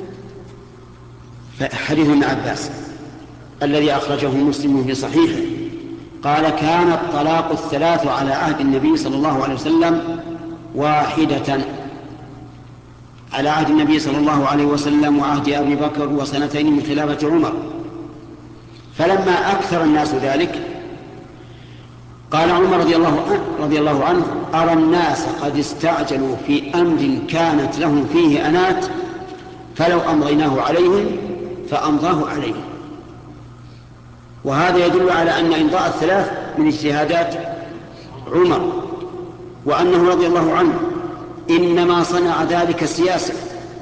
فحديث ابن عباس الذي أخرجه مسلم في صحيحه قال كان الطلاق الثلاث على عهد النبي صلى الله عليه وسلم واحدة، على عهد النبي صلى الله عليه وسلم وعهد أبي بكر وسنتين من خلافة عمر. فلما أكثر الناس ذلك قال عمر رضي الله عنه, رضي الله عنه أرى الناس قد استعجلوا في أمر كانت لهم فيه أنات فلو أمضيناه عليهم فأمضاه عليهم. وهذا يدل على أن إمضاء الثلاث من اجتهادات عمر، وأنه رضي الله عنه إنما صنع ذلك سياسة،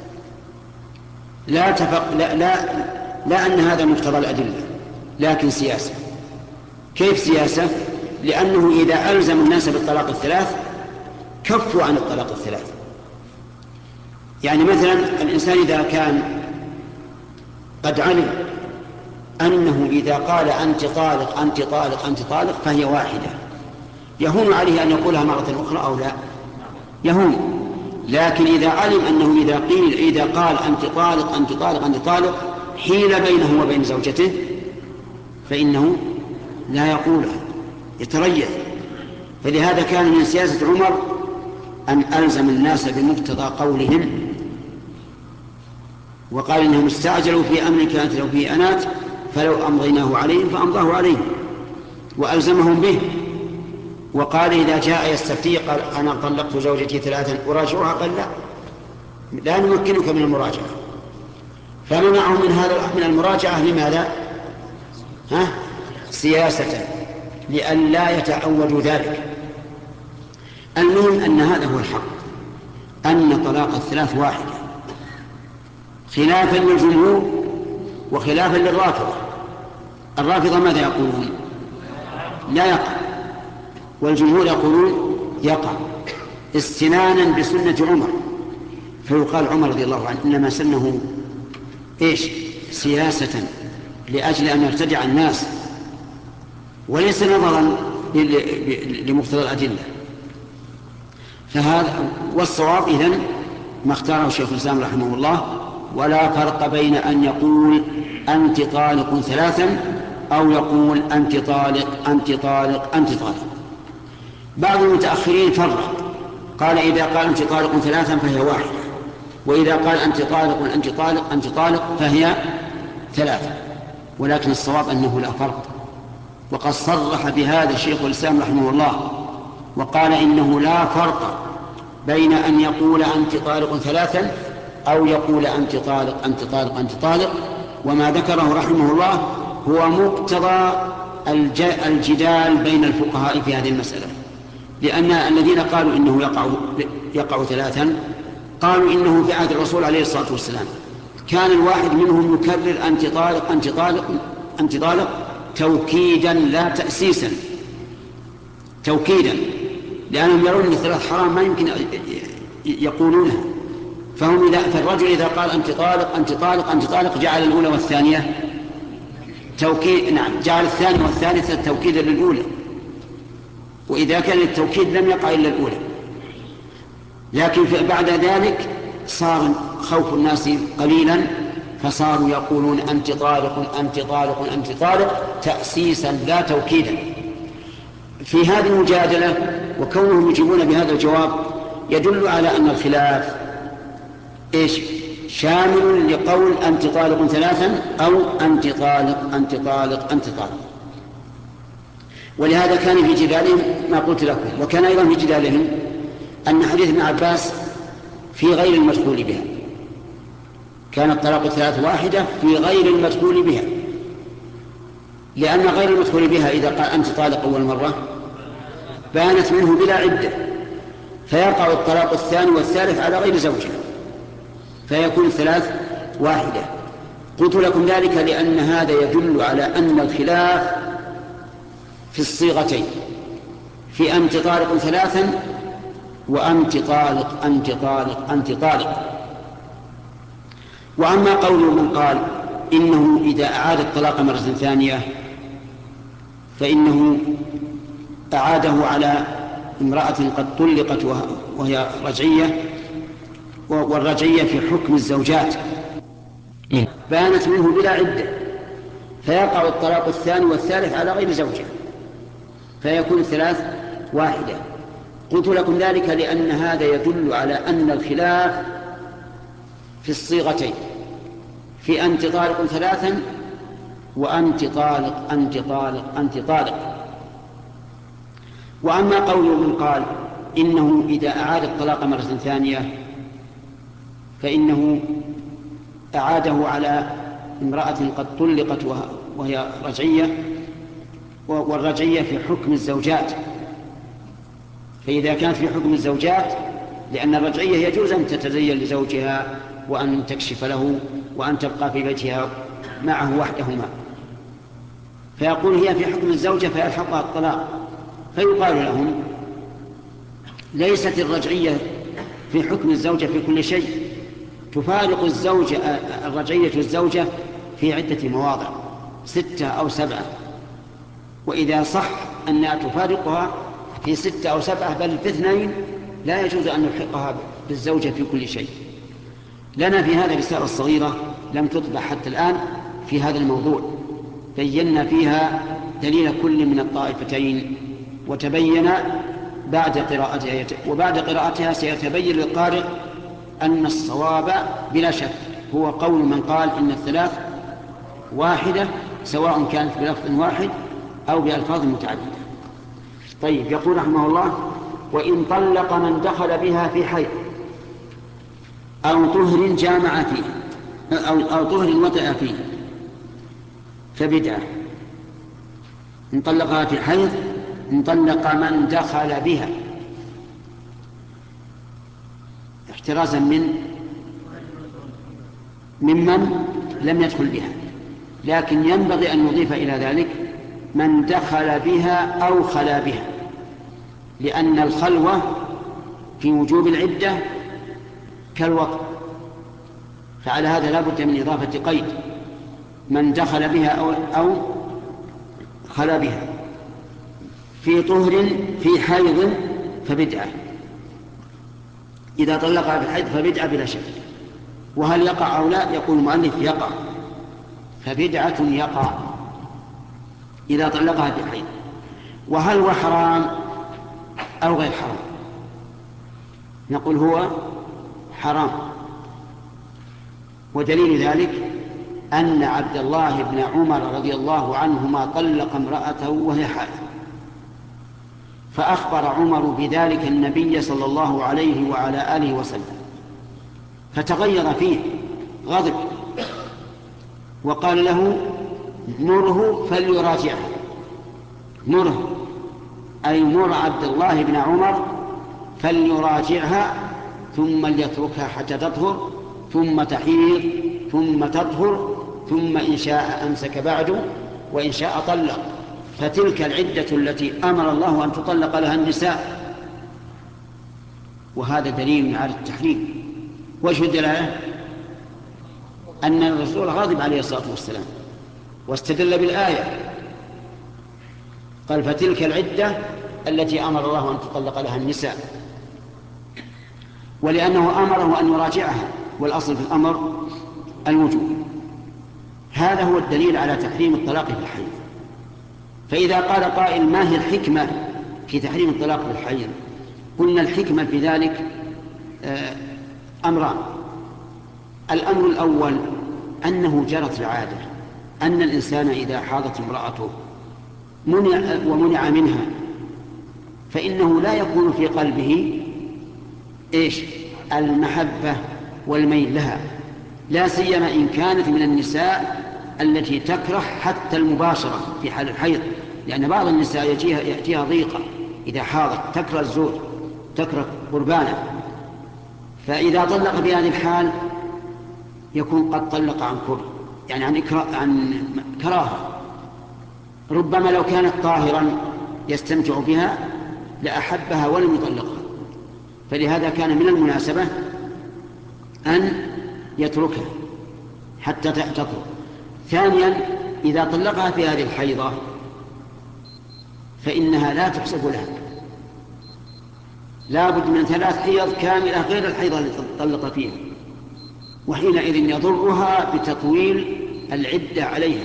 لا, تفق لا, لا, لا أن هذا مقتضى الأدلة، لكن سياسة. كيف سياسة؟ لأنه إذا ألزم الناس بالطلاق الثلاث كفوا عن الطلاق الثلاث. يعني مثلا الإنسان إذا كان قد علم أنه إذا قال أنت طالق أنت طالق أنت طالق فهي واحدة، يهون عليه أن يقولها مرة أخرى أو لا؟ يهون. لكن إذا علم أنه إذا قيل إذا قال أنت طالق أنت طالق أنت طالق حيل بينه وبين زوجته فإنه لا يقولها، يتريث. فلهذا كان من سياسة عمر أن ألزم الناس بمقتضى قولهم، وقال إنهم استعجلوا في أمر كانت له فيه أنات فلو أمضيناه عليهم فأمضاه عليهم، وألزمهم به. وقال إذا جاء يستفتي قال أنا طلقت زوجتي ثلاثا أراجعها، قال لا لا نمكنك من المراجعة، فمنعهم من هذا من المراجعة. لماذا؟ ها؟ سياسة، لأن لا يتعودوا ذلك. المهم أن هذا هو الحق، أن طلاق الثلاث واحدة، خلافا للجمهور وخلافا للرافضة. الرافضة ماذا يقولون؟ لا يقع، والجمهور يقولون يقع، استنانا بسنة عمر. فيقال عمر رضي الله عنه إنما سنه إيش؟ سياسة لأجل أن يرتدع الناس، وليس نظرا لمقتضى الأدلة. فهذا والصواب إذن ما اختاره شيخ الإسلام رحمه الله، ولا فرق بين أن يقول أنت طالق ثلاثا أو يقول أنت طالق أنت طالق أنت طالق. بعض المتأخرين فرق، قال إذا قال أنت طالق ثلاثا فهي واحدة، وإذا قال أنت طالق أنت طالق أنت طالق فهي ثلاثة. ولكن الصواب أنه لا فرق، وقد صرح بهذا الشيخ الإسلام رحمه الله وقال إنه لا فرق بين أن يقول أنت طالق ثلاثا أو يقول أنت طالق أنت طالق أنت طالق. وما ذكره رحمه الله هو مقتضى الجدال بين الفقهاء في هذه المسألة، لأن الذين قالوا إنه يقع, يقع ثلاثا قالوا إنه في عهد الرسول عليه الصلاة والسلام كان الواحد منهم يكرر أنت طالق أنت طالق أنت طالق توكيدا لا تأسيسا، توكيدا، لأنهم يرون أن الثلاث حرام ما يمكن يقولونها، فهم إذا فالرجل إذا قال أنت طالق أنت طالق أنت طالق جعل الأولى والثانية توكيد، نعم جعل الثانية والثالثة توكيدا للأولى، وإذا كان التوكيد لم يقع إلا الأولى. لكن بعد ذلك صار خوف الناس قليلا فصاروا يقولون أنت طالق أنت طالق أنت طالق تأسيسا لا توكيدا. في هذه المجادلة وكونهم يجيبون بهذا الجواب يدل على أن الخلاف إيش شامل لقول أنت طالق ثلاثا أو أنت طالق أنت طالق أنت طالق. ولهذا كان في جدالهم ما قلت لكم، وكان أيضا في جدالهم أن حديث ابن عباس في غير المدخول بها، كان الطلاق الثلاث واحدة في غير المدخول بها، لأن غير المدخول بها إذا قال أنت طالق أول مرة بانت منه بلا عدة، فيقع الطلاق الثاني والثالث على غير زوجها فيكون الثلاث واحدة. قلت لكم ذلك لأن هذا يدل على أن الخلاف في الصيغتين، في أنت طالق ثلاثا وأنت طالق أنت طالق أنت طالق. وأما قول من قال إنه إذا أعاد الطلاق مرة ثانية فإنه أعاده على امرأة قد طلقت وهي رجعية، والرجعية في حكم الزوجات بانت منه بلا عدة فيقع الطلاق الثاني والثالث على غير زوجها فيكون الثلاث واحدة. قلت لكم ذلك لأن هذا يدل على أن الخلاف في الصيغتين، في أنت طالق ثلاثا وأنت طالق أنت طالق أنت طالق. وأما قول من قال إنه إذا أعاد الطلاق مرة ثانية فإنه أعاده على امرأة قد طلقت وهي رجعية، والرجعية في حكم الزوجات، فإذا كانت في حكم الزوجات لأن الرجعية يجوز أن تتزين لزوجها وأن تكشف له وأن تبقى في بيتها معه وحدهما، فيقول هي في حكم الزوجة فيلحقها الطلاق، فيقال لهم ليست الرجعية في حكم الزوجة في كل شيء، تفارق الزوجة الرجعية الزوجة في عدة مواضع ستة أو سبعة، وإذا صح أنها تفارقها في ستة أو سبعة بل في اثنين لا يجوز أن نلحقها بالزوجة في كل شيء. لنا في هذا رسالة صغيرة لم تطبع حتى الآن في هذا الموضوع، بينا فيها دليل كل من الطائفتين وتبين بعد قراءتها، وبعد قراءتها سيتبين للقارئ أن الصواب بلا شك هو قول من قال إن الثلاث واحدة سواء كانت بلفظ واحد أو بألفاظ متعددة. طيب، يقول رحمه الله: وإن طلق من دخل بها في حيض أو طهر جامع فيه أو, أو طهر وطئ فيه فبدعة. إن طلقها في حيض انطلق من دخل بها احترازا من ممن لم يدخل بها، لكن ينبغي أن نضيف إلى ذلك من دخل بها أو خلا بها، لأن الخلوة في وجوب العدة كالوطء، فعلى هذا لا بد من إضافة قيد من دخل بها أو, أو خلا بها. في طهر في حيض فبدعة، إذا طلقها في الحيض فبدعة بلا شك. وهل يقع أو لا؟ يقول المؤلف يقع، فبدعة يقع إذا طلقها في الحيض. وهل هو حرام أو غير حرام؟ نقول هو حرام، ودليل ذلك أن عبد الله بن عمر رضي الله عنهما طلق امرأته وهي حائض، فأخبر عمر بذلك النبي صلى الله عليه وعلى آله وسلم، فتغير فيه غضب وقال له: مره فليراجعه. مره أي مر عبد الله بن عمر فليراجعها ثم ليتركها حتى تطهر ثم تحيض ثم تطهر ثم إن شاء أمسك بعده وإن شاء طلق، فتلك العدة التي أمر الله أن تطلق لها النساء. وهذا دليل على التحريم وجه الدلالة أن الرسول غاضب عليه الصلاة والسلام واستدل بالآية، قال فتلك العدة التي أمر الله أن تطلق لها النساء، ولأنه أمره أن يراجعها، والأصل في الأمر الوجوب. هذا هو الدليل على تحريم الطلاق في الحيض. فإذا قال قائل ما هي الحكمة في تحريم الطلاق في الحيض؟ قلنا الحكمة في ذلك أمران. الأمر الأول أنه جرت العادة أن الإنسان إذا حاضت امرأته منع ومنع منها فإنه لا يكون في قلبه إيش؟ المحبة والميل لها، لا سيما إن كانت من النساء التي تكره حتى المباشرة في حال الحيض، لأن بعض النساء يأتيها, يأتيها ضيقة إذا حاضت، تكره الزوج، تكره قربانه، فإذا طلق في هذه الحال يكون قد طلق عن كره، يعني عن, إكراه عن كراهة. ربما لو كانت طاهرا يستمتع بها لأحبها ولم يطلقها، فلهذا كان من المناسبة أن يتركها حتى تطهر. ثانيا إذا طلقها في هذه الحيضة فإنها لا تحسب لها، لا بد من ثلاث حيض كاملة غير الحيضة التي طلق فيها، وحينئذ يضرها بتطويل العدة عليها.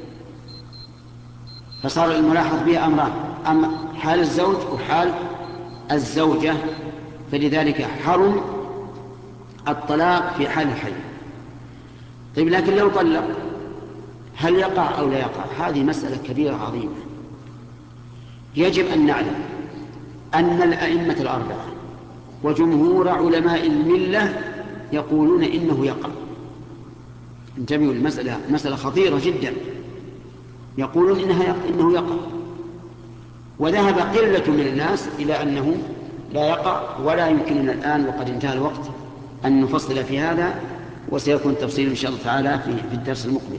فصار الملاحظ بها أمران، أما حال الزوج وحال الزوجة، فلذلك حرم الطلاق في حال الحيض. طيب لكن لو طلق هل يقع أو لا يقع؟ هذه مسألة كبيرة عظيمة. يجب أن نعلم أن الأئمة الأربعة وجمهور علماء الملة يقولون إنه يقع. انتبهوا، المسألة مسألة خطيرة جدا، يقولون إنها إنه يقع، وذهب قلة من الناس إلى أنه لا يقع. ولا يمكننا الآن وقد انتهى الوقت أن نفصل في هذا، وسيكون التفصيل إن شاء الله تعالى في الدرس المقبل.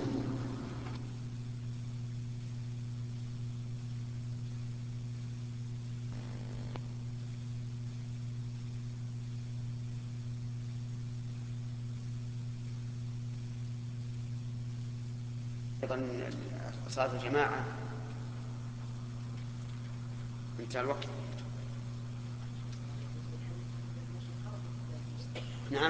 أيضا صلاة الجماعة انتهى الوقت. نعم،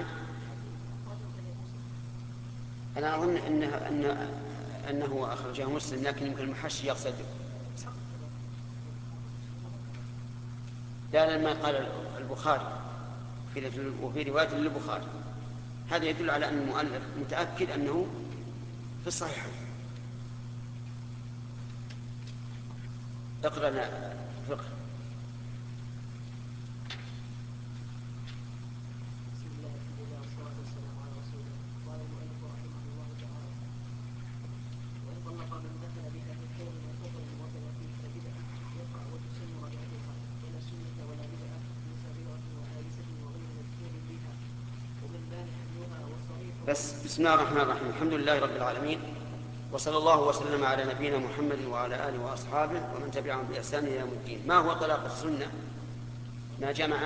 أنا أظن أنه, أنه, أنه أخرجه مسلم، لكن يمكن المحشي يقصد لا لما قال البخاري وفي رواية للبخاري، هذا يدل على أن المؤلف متأكد أنه في الصحيح. اقرأ فقه. بس بسم الله الرحمن الرحيم، الحمد لله رب العالمين، وصلى الله وسلم على نبينا محمد وعلى آله وأصحابه ومن تبعهم بإحسان إلى يوم الدين. ما هو طلاق السنة؟ ما جمع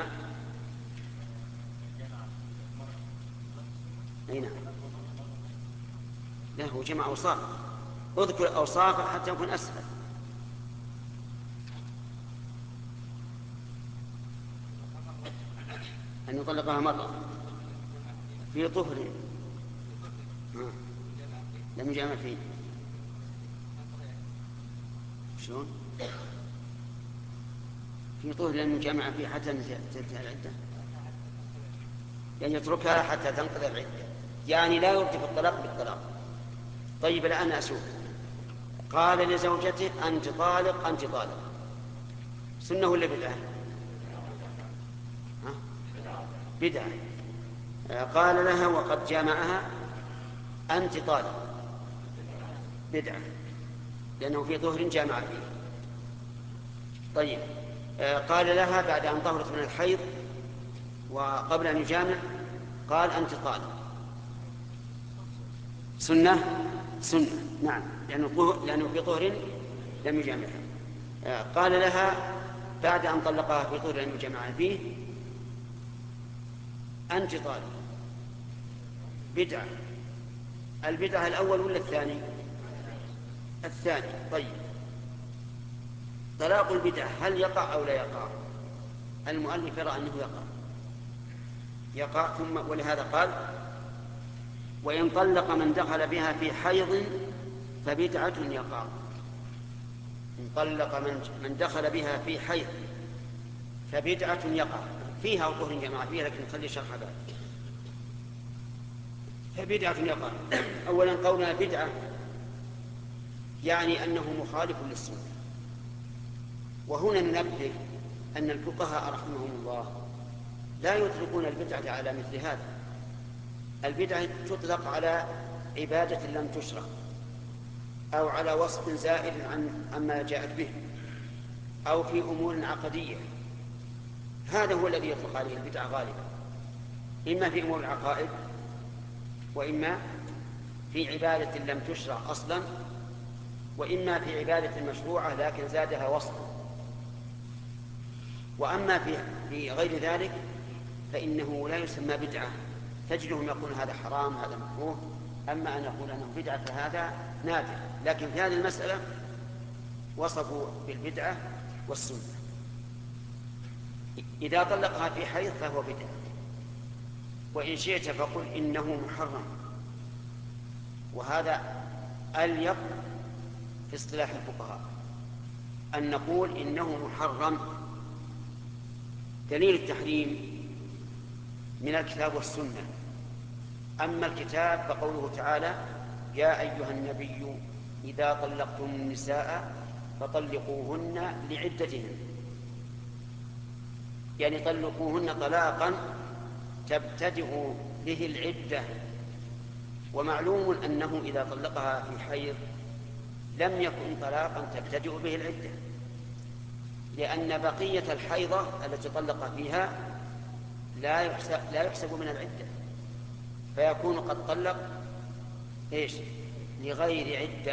أين؟ لا، هو جمع أوصاف. اذكر أوصافه حتى يكون أسهل. أن يطلقها مرة في طهر لم يجمع فيه. شلون؟ في طهر لم يجمع فيه حتى تنتهي العدة، يعني يتركها حتى تنقضي العدة، يعني لا يرتفع الطلاق بالطلاق. طيب الآن أسوق، قال لزوجته أنت طالق أنت طالق، سنة ولا بدعة؟ بدعة. قال لها وقد جامعها أنت طالق، بدعة، لأنه في طهر جامع فيه. طيب قال لها بعد أن طهرت من الحيض وقبل أن يجامع قال أنت طالق، سنة سنة نعم، لأنه, لأنه في طهر لم يجامعها. قال لها بعد أن طلقها في طهر لم يجامعها فيه أنت طالق، بدعة. البدعة الأول ولا الثاني؟ الثاني. طيب، طلاق البدعة هل يقع أو لا يقع؟ المؤلف يرى أنه يقع يقع ثم ولهذا قال: وإن طلق من دخل بها في حيض فبدعة يقع. إن طلق من دخل بها في حيض فبدعة يقع. فيها وجوه يا جماعة فيها، لكن خلي شرحها بعد. فبدعة يقع. أولا قولنا بدعة يعني أنه مخالف للسنة. وهنا ننبه أن الفقهاء رحمهم الله لا يطلقون البدعة على مثل هذا. البدعة تطلق على عبادة لم تشرع، أو على وصف زائد عن عما جاءت به، أو في أمور عقدية. هذا هو الذي يطلق عليه البدعة غالبا، إما في أمور العقائد، وإما في عبادة لم تشرع أصلا، وإما في عبادة مشروعة لكن زادها وصفا. وأما في في غير ذلك فإنه لا يسمى بدعة. تجدهم يقول هذا حرام هذا مكروه، أما أن يقول أنه بدعة فهذا نادر. لكن في هذه المسألة وصفوا بالبدعة والسنة. إذا طلقها في حيض فهو بدعة، وإن شئت فقل إنه محرم. وهذا أليق في اصطلاح الفقهاء أن نقول إنه محرم. دليل التحريم من الكتاب والسنة. أما الكتاب فقوله تعالى: يا أيها النبي إذا طلقتم النساء فطلقوهن لعدتهن، يعني طلقوهن طلاقا تبتدئ به العدة. ومعلوم أنه إذا طلقها في حيض لم يكن طلاقا تبتدئ به العدة، لأن بقية الحيضة التي طلق فيها لا يحسب, لا يحسب من العدة، فيكون قد طلق إيش؟ لغير عدة،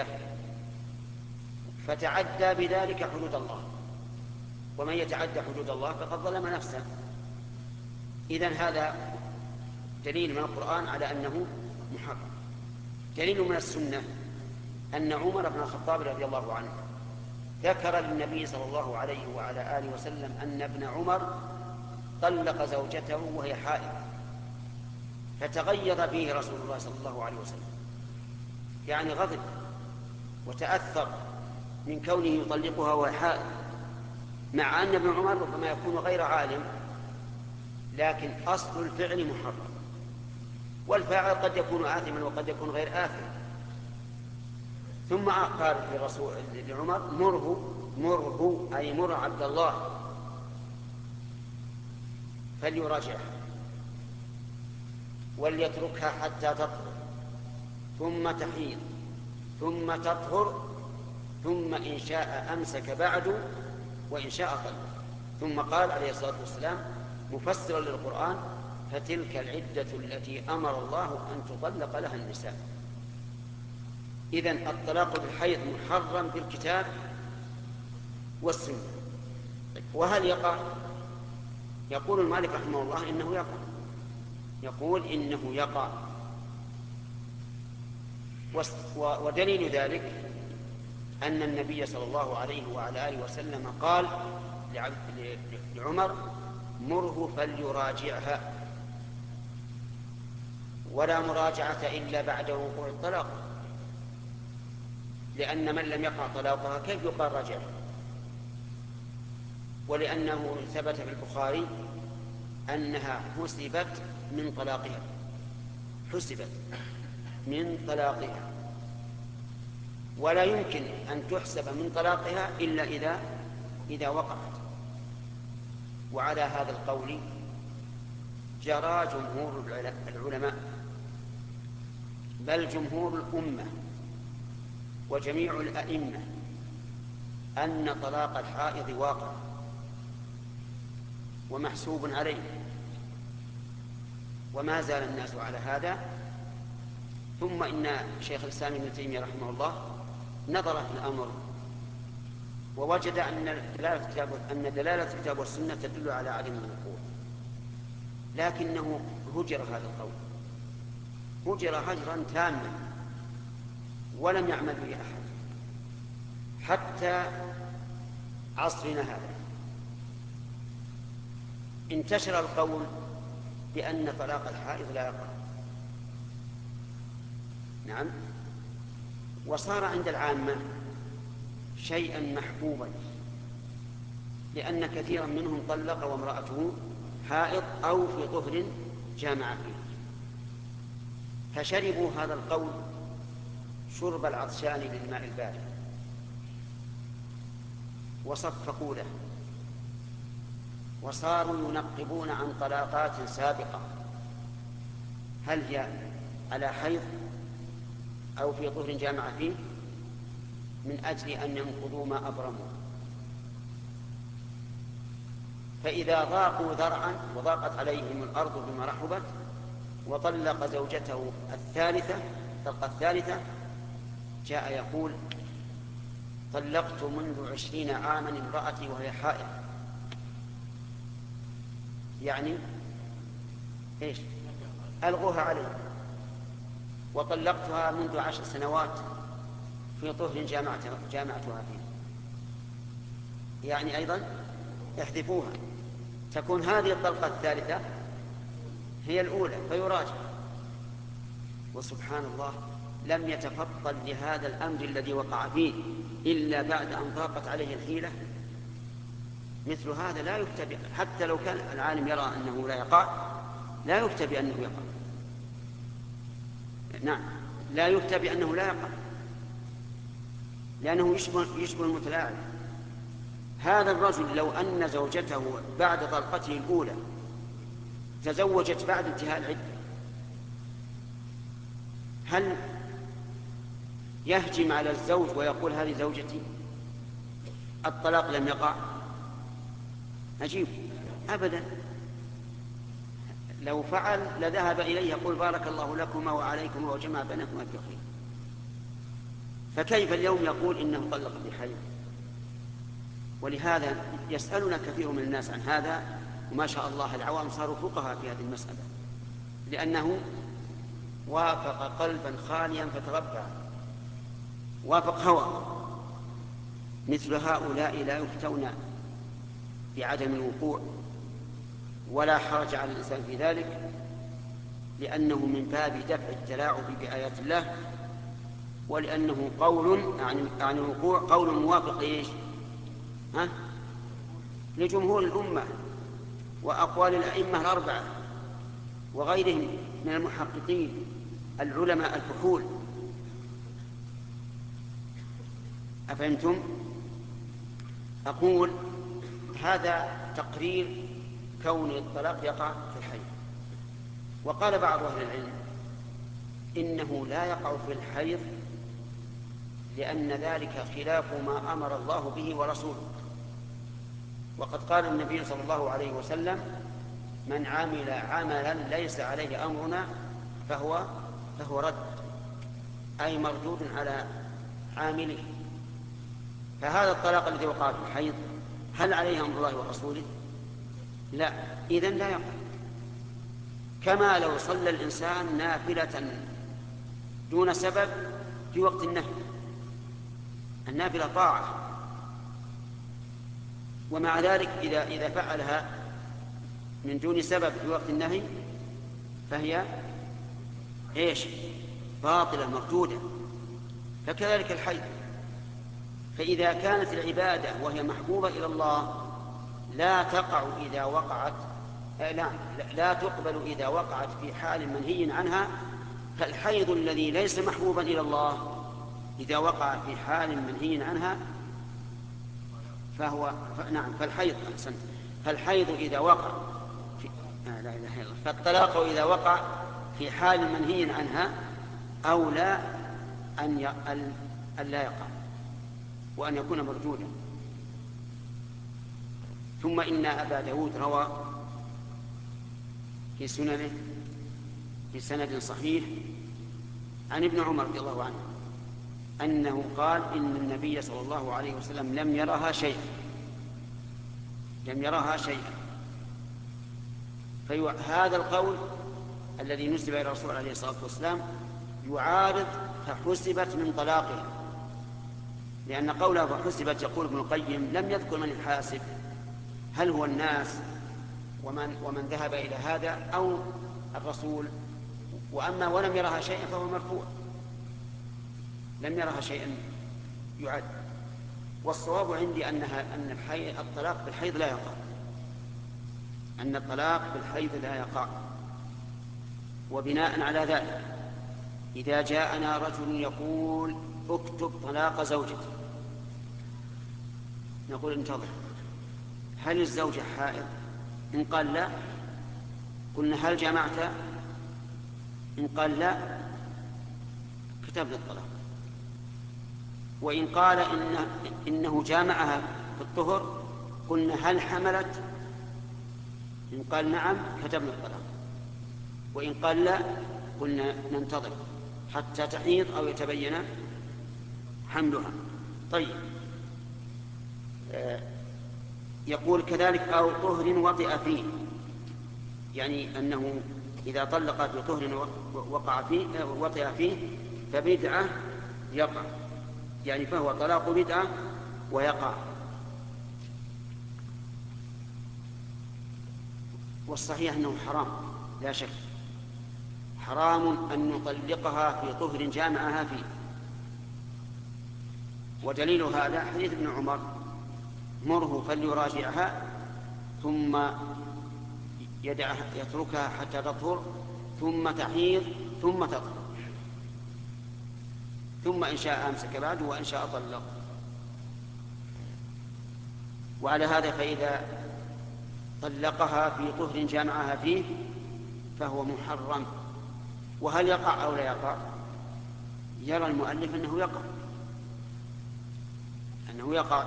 فتعدى بذلك حدود الله. ومن يتعدى حدود الله فقد ظلم نفسه. إذن هذا دليل من القرآن على أنه محرم. دليل من السنة أن عمر بن الخطاب رضي الله عنه ذكر للنبي صلى الله عليه وعلى آله وسلم أن ابن عمر طلق زوجته وهي حائض، فتغيظ فيه رسول الله صلى الله عليه وسلم، يعني غضب وتأثر من كونه يطلقها وهي حائض، مع أن ابن عمر ربما يكون غير عالم، لكن أصل الفعل محرم، والفاعل قد يكون آثما وقد يكون غير آثم. ثم قال لرسول لعمر: مره مره أي مر عبد الله فليراجعها وليتركها حتى تطهر ثم تحيض ثم تطهر ثم إن شاء أمسك بعد وإن شاء طلق. ثم قال عليه الصلاة والسلام مفسرا للقرآن: فتلك العدة التي أمر الله أن تطلق لها النساء. إذن الطلاق بالحيض محرم بالكتاب والسنة. وهل يقع؟ يقول المالك رحمه الله إنه يقع، يقول إنه يقع. ودليل ذلك أن النبي صلى الله عليه وعلى آله وسلم قال لعمر: مره فليراجعها، ولا مراجعة إلا بعد وقوع الطلاق، لأن من لم يقع طلاقها كيف يقال راجعها؟ ولأنه ثبت في البخاري أنها حسبت من طلاقها، حسبت من طلاقها، ولا يمكن أن تحسب من طلاقها إلا إذا إذا وقعت. وعلى هذا القول جرى جمهور العلماء، بل جمهور الأمة وجميع الأئمة، أن طلاق الحائض واقع ومحسوب عليه. وما زال الناس على هذا. ثم إن شيخ الإسلام ابن تيمية رحمه الله نظر في الأمر ووجد أن دلالة الكتاب أن دلالة الكتاب والسنة تدل على عدم الوقوع، لكنه هجر هذا القول هجر هجرا تاما ولم يعمل به أحد حتى عصرنا هذا. انتشر القول بأن طلاق الحائض لا يقع، نعم، وصار عند العامة شيئا محبوبا، لأن كثيرا منهم طلق وامرأته حائض أو في طهر جامع فيه، فشربوا هذا القول شرب العطشان للماء البارد وصفقوا له، وصاروا ينقبون عن طلاقات سابقة هل هي على حيض أو في طهر جامع فيه، من أجل أن ينقضوا ما أبرموا. فإذا ضاقوا ذرعا وضاقت عليهم الأرض بما رحبت وطلق زوجته الثالثة الطلقة الثالثة، جاء يقول: طلقت منذ عشرين عاما امرأتي وهي حائض، يعني إيش؟ ألغوها علي، وطلقتها منذ عشر سنوات في طهر جامعتها فيه، يعني أيضا يحذفوها، تكون هذه الطلقة الثالثة هي الأولى فيراجع. وسبحان الله لم يتفطن لهذا الأمر الذي وقع فيه إلا بعد أن ضاقت عليه الحيلة. مثل هذا لا يفتى، حتى لو كان العالم يرى أنه لا يقع لا يفتى بأنه يقع، نعم لا يفتى بأنه لا يقع، لأنه يشبه, يشبه المتلاعب. هذا الرجل لو أن زوجته بعد طلقته الأولى تزوجت بعد انتهاء العدة، هل يهجم على الزوج ويقول هذه زوجتي الطلاق لم يقع؟ عجيب، أبدا. لو فعل لذهب إليه يقول بارك الله لكما وعليكما وجمع بينكما في خير. فكيف اليوم يقول إنه طلق بحيض؟ ولهذا يسألنا كثير من الناس عن هذا، وما شاء الله العوام صاروا فقهاء في هذه المسألة، لأنه وافق قلبا خاليا فتربى، وافق هوى. مثل هؤلاء لا يفتون بعدم الوقوع، ولا حرج على الإنسان في ذلك، لأنه من باب دفع التلاعب بآيات الله، ولأنه قول عن الوقوع قول موافق إيش؟ ها؟ لجمهور الأمة وأقوال الأئمة الأربعة وغيرهم من المحققين العلماء الفحول. أفهمتم؟ أقول هذا تقرير كون الطلاق يقع في الحيض. وقال بعض أهل العلم إنه لا يقع في الحيض لأن ذلك خلاف ما أمر الله به ورسوله. وقد قال النبي صلى الله عليه وسلم: من عمل عملا ليس عليه أمرنا فهو فهو رد، أي مردود على عامله. فهذا الطلاق الذي وقع في الحيض هل عليه أمر الله ورسوله؟ لا، إذن لا يقع. كما لو صلى الإنسان نافلة دون سبب في وقت النهي، النافلة طاعة، ومع ذلك إذا إذا فعلها من دون سبب في وقت النهي فهي إيش؟ باطلة مردودة. فكذلك الحيض، فإذا كانت العبادة وهي محبوبة إلى الله لا تقع إذا وقعت لا, لا تقبل إذا وقعت في حال منهي عنها، فالحيض الذي ليس محبوبا إلى الله إذا وقع في حال منهي عنها فهو ف... نعم فالحيض أحسنت فالحيض إذا وقع في... آه لا إله إلا الله فالطلاق إذا وقع في حال منهي عنها أولى أن ي... أن لا يقع وأن يكون مردودا. ثم إن أبا داود روى في سننه بسند صحيح عن ابن عمر رضي الله عنه أنه قال إن النبي صلى الله عليه وسلم لم يرها شيئا لم يرها شيئا فهذا القول الذي نسب إلى الرسول عليه الصلاة والسلام يعارض فحسبت من طلاقها، لأن قوله فحسبت يقول ابن القيم لم يذكر من الحاسب، هل هو الناس ومن, ومن ذهب إلى هذا أو الرسول؟ وأما ولم يرها شيئا فهو مرفوع، لم يرها شيئا يعد. والصواب عندي أنها أن الحي... الطلاق بالحيض لا يقع، أن الطلاق بالحيض لا يقع. وبناء على ذلك إذا جاءنا رجل يقول اكتب طلاق زوجتي، نقول انتظر، هل الزوجة حائض؟ إن قال لا قلنا هل جمعت؟ إن قال لا كتبنا الطلاق. وإن قال إنه, إنه جامعها في الطهر قلنا هل حملت؟ إن قال نعم كتبنا الطلاق. وإن قال لا قلنا ننتظر حتى تحيض أو يتبين حملها. طيب، آه يقول كذلك أو طهر وطئ فيه، يعني أنه إذا طلق في طهر وقع فيه وطئ فيه فبدعة يقع، يعني فهو طلاق بدعة ويقع. والصحيح أنه حرام لا شك، حرام أن نطلقها في طهر جامعها فيه. ودليل هذا حديث ابن عمر مره فليراجعها ثم يدعها يتركها حتى تطهر ثم تحيض ثم تطهر، ثم إن شاء أمسك بعد وإن شاء طلق. وعلى هذا فإذا طلقها في طهر جامعها فيه فهو محرم. وهل يقع أو لا يقع؟ يرى المؤلف أنه يقع، أنه يقع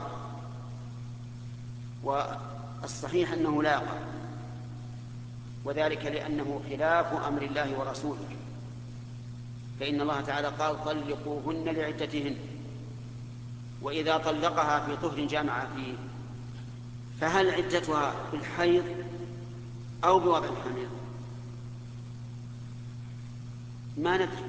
والصحيح أنه لا يقع، وذلك لأنه خلاف أمر الله ورسوله. فإن الله تعالى قال طلقوهن لعدتهن، وإذا طلقها في طهر جامع فيه فهل عدتها بالحيض أو بوضع الحمل؟ ما ندري.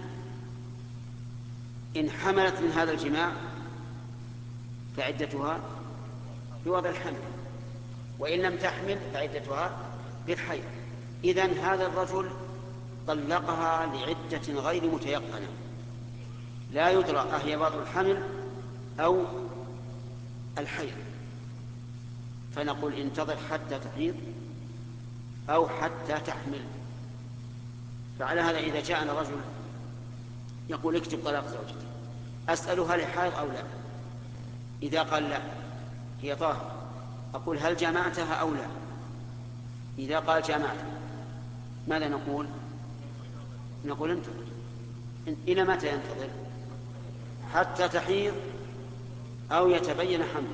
إن حملت من هذا الجماع فعدتها بوضع الحمل، وإن لم تحمل فعدتها بالحيض. إذن هذا الرجل طلقها لعدة غير متيقنة، لا يدرى أهي وضع الحمل أو الحيض، فنقول انتظر حتى تحيض أو حتى تحمل. فعلى هذا إذا جاءنا رجل يقول اكتب طلاق زوجتي، أسأله هل حائض أو لا؟ إذا قال لا هي طاهر أقول هل جمعتها أو لا؟ إذا قال جمعتها ماذا نقول؟ نقول انتظر. إلى متى ينتظر؟ حتى تحيض أو يتبين حمله.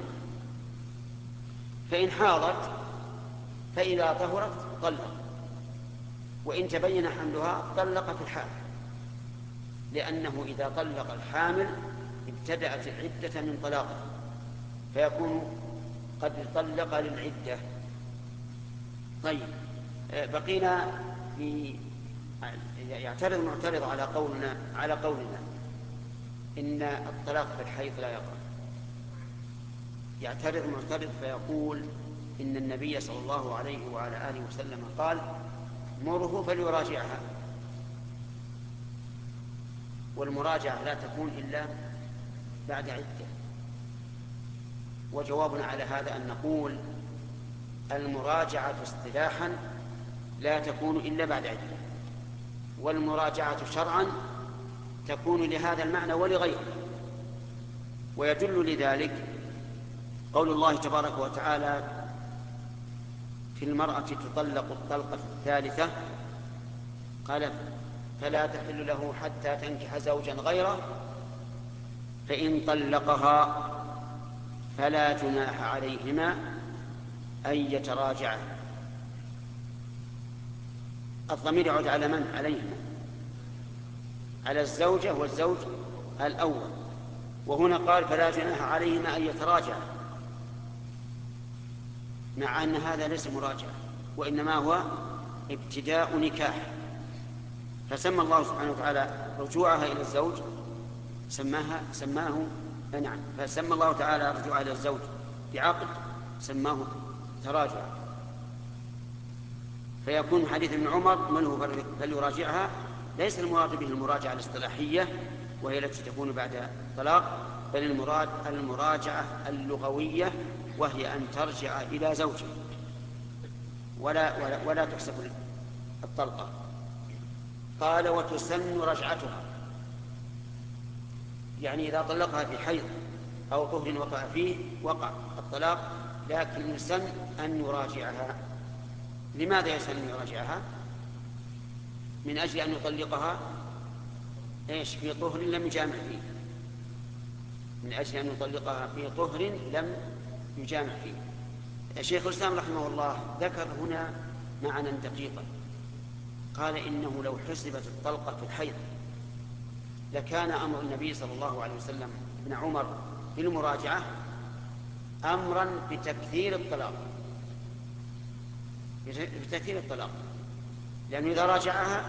فإن حاضت فإذا طهرت طلق، وإن تبين حملها طلق في الحال، لأنه إذا طلق الحامل ابتدأت العدة من طلاقه فيكون قد طلق للعدة. طيب، بقينا في يعترض معترض على قولنا على قولنا إن الطلاق في الحيض لا يقع. يعترض معترض فيقول إن النبي صلى الله عليه وعلى آله وسلم قال مره فليراجعها، والمراجعة لا تكون إلا بعد عدة. وجوابنا على هذا أن نقول المراجعة اصطلاحا لا تكون إلا بعد عدة، والمراجعة شرعا تكون لهذا المعنى ولغيره. ويدل لذلك قول الله تبارك وتعالى في المرأة تطلق الطلقة الثالثة قال فلا تحل له حتى تنكح زوجا غيره فإن طلقها فلا جناح عليهما أن يتراجعا. الضمير يعود على من؟ عليهما، على الزوجة والزوج الأول. وهنا قال فلا جناح عليهما أن يتراجعا، مع أن هذا ليس مراجعة وإنما هو ابتداء نكاح. فسمى الله سبحانه وتعالى رجوعها إلى الزوج سماها سماه نعم فسمى الله تعالى رجوعها إلى الزوج بعقد سماه تراجع. فيكون حديث ابن عمر منه فليراجعها ليس المراد به المراجعة الاصطلاحية وهي التي تكون بعد الطلاق، بل المراد المراجعة اللغوية وهي أن ترجع إلى زوجها ولا, ولا, ولا تحسب الطلقة. قال وتسن رجعتها، يعني إذا طلقها في حيض أو طهر وقع فيه وقع الطلاق، لكن يسن أن يراجعها. لماذا يسن أن يراجعها؟ من أجل أن يطلقها إيش في طهر لم يجامع فيه، من أجل أن يطلقها في طهر لم يجامع فيه. الشيخ الإسلام رحمه الله ذكر هنا معنى دقيقا، قال إنه لو حسبت الطلقة في الحيض لكان أمر النبي صلى الله عليه وسلم ابن عمر في المراجعة أمرا بتكثير الطلاق بتكثير الطلاق لأنه إذا راجعها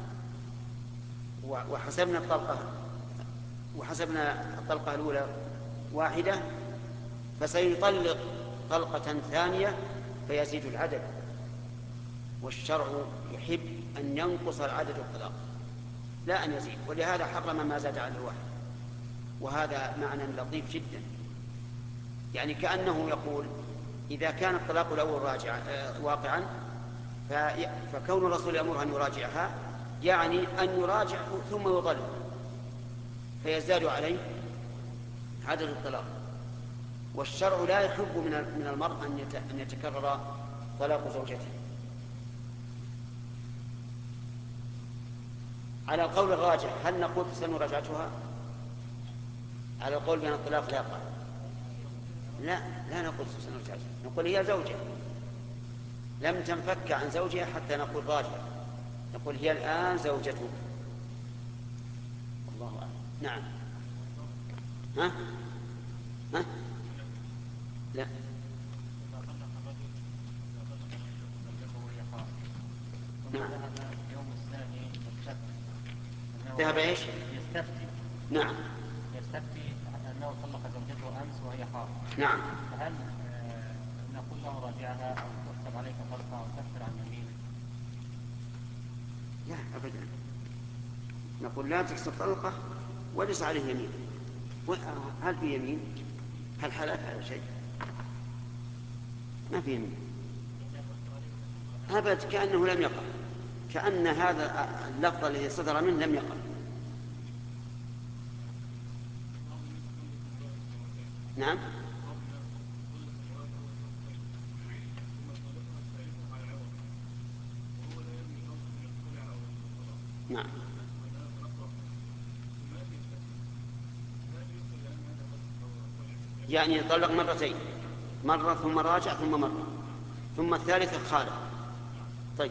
وحسبنا الطلقة وحسبنا الطلقة الأولى واحدة فسيطلق طلقة ثانية فيزيد العدد، والشرع يحب أن ينقص العدد الطلاق لا أن يزيد، ولهذا حرم ما زاد على الواحد. وهذا معنى لطيف جدا، يعني كأنه يقول إذا كان الطلاق الأول راجع واقعا فكون الرسول يأمرها أن يراجعها يعني أن يراجع ثم يطلق فيزداد عليه عدد الطلاق. والشرع لا يحب من المرء أن يتكرر طلاق زوجته. على القول الراجح هل نقول تسن رجعتها؟ على القول بأن الطلاق لا يقع لا لا نقول تسن رجعتها، نقول هي زوجة لم تنفك عن زوجها حتى نقول راجع، نقول هي الآن زوجته. الله أعلم. نعم. ها ها لا نعم ذهب ايش؟ يستفتي. نعم يستفتي انه طلق زوجته امس وهي حائض. نعم. فهل نقول له راجعها او تحسب عليك طلقه او تكفر عن يمين؟ لا ابدا، نقول لا تحسب طلقه وليس عليه يمين. هل في يمين؟ هل حلف على شيء؟ ما في يمين أبد، كأنه لم يقع، كأن هذا اللفظ الذي صدر منه لم يقع. نعم نعم يعني يطلق مرتين، مرة ثم راجع ثم مرة ثم الثالثة خالف. طيب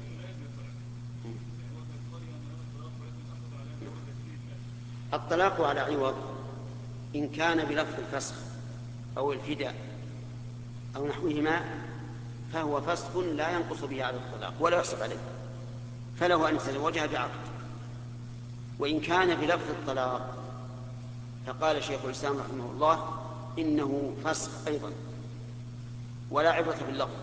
الطلاق على عوض إن كان بلفظ الفسخ أو الفداء أو نحوهما فهو فسخ لا ينقص به على الطلاق ولا يحسب عليه، فله أن يتزوجها بعقد. وإن كان بلفظ الطلاق فقال شيخ الإسلام رحمه الله إنه فسخ أيضا ولا عبرة باللفظ،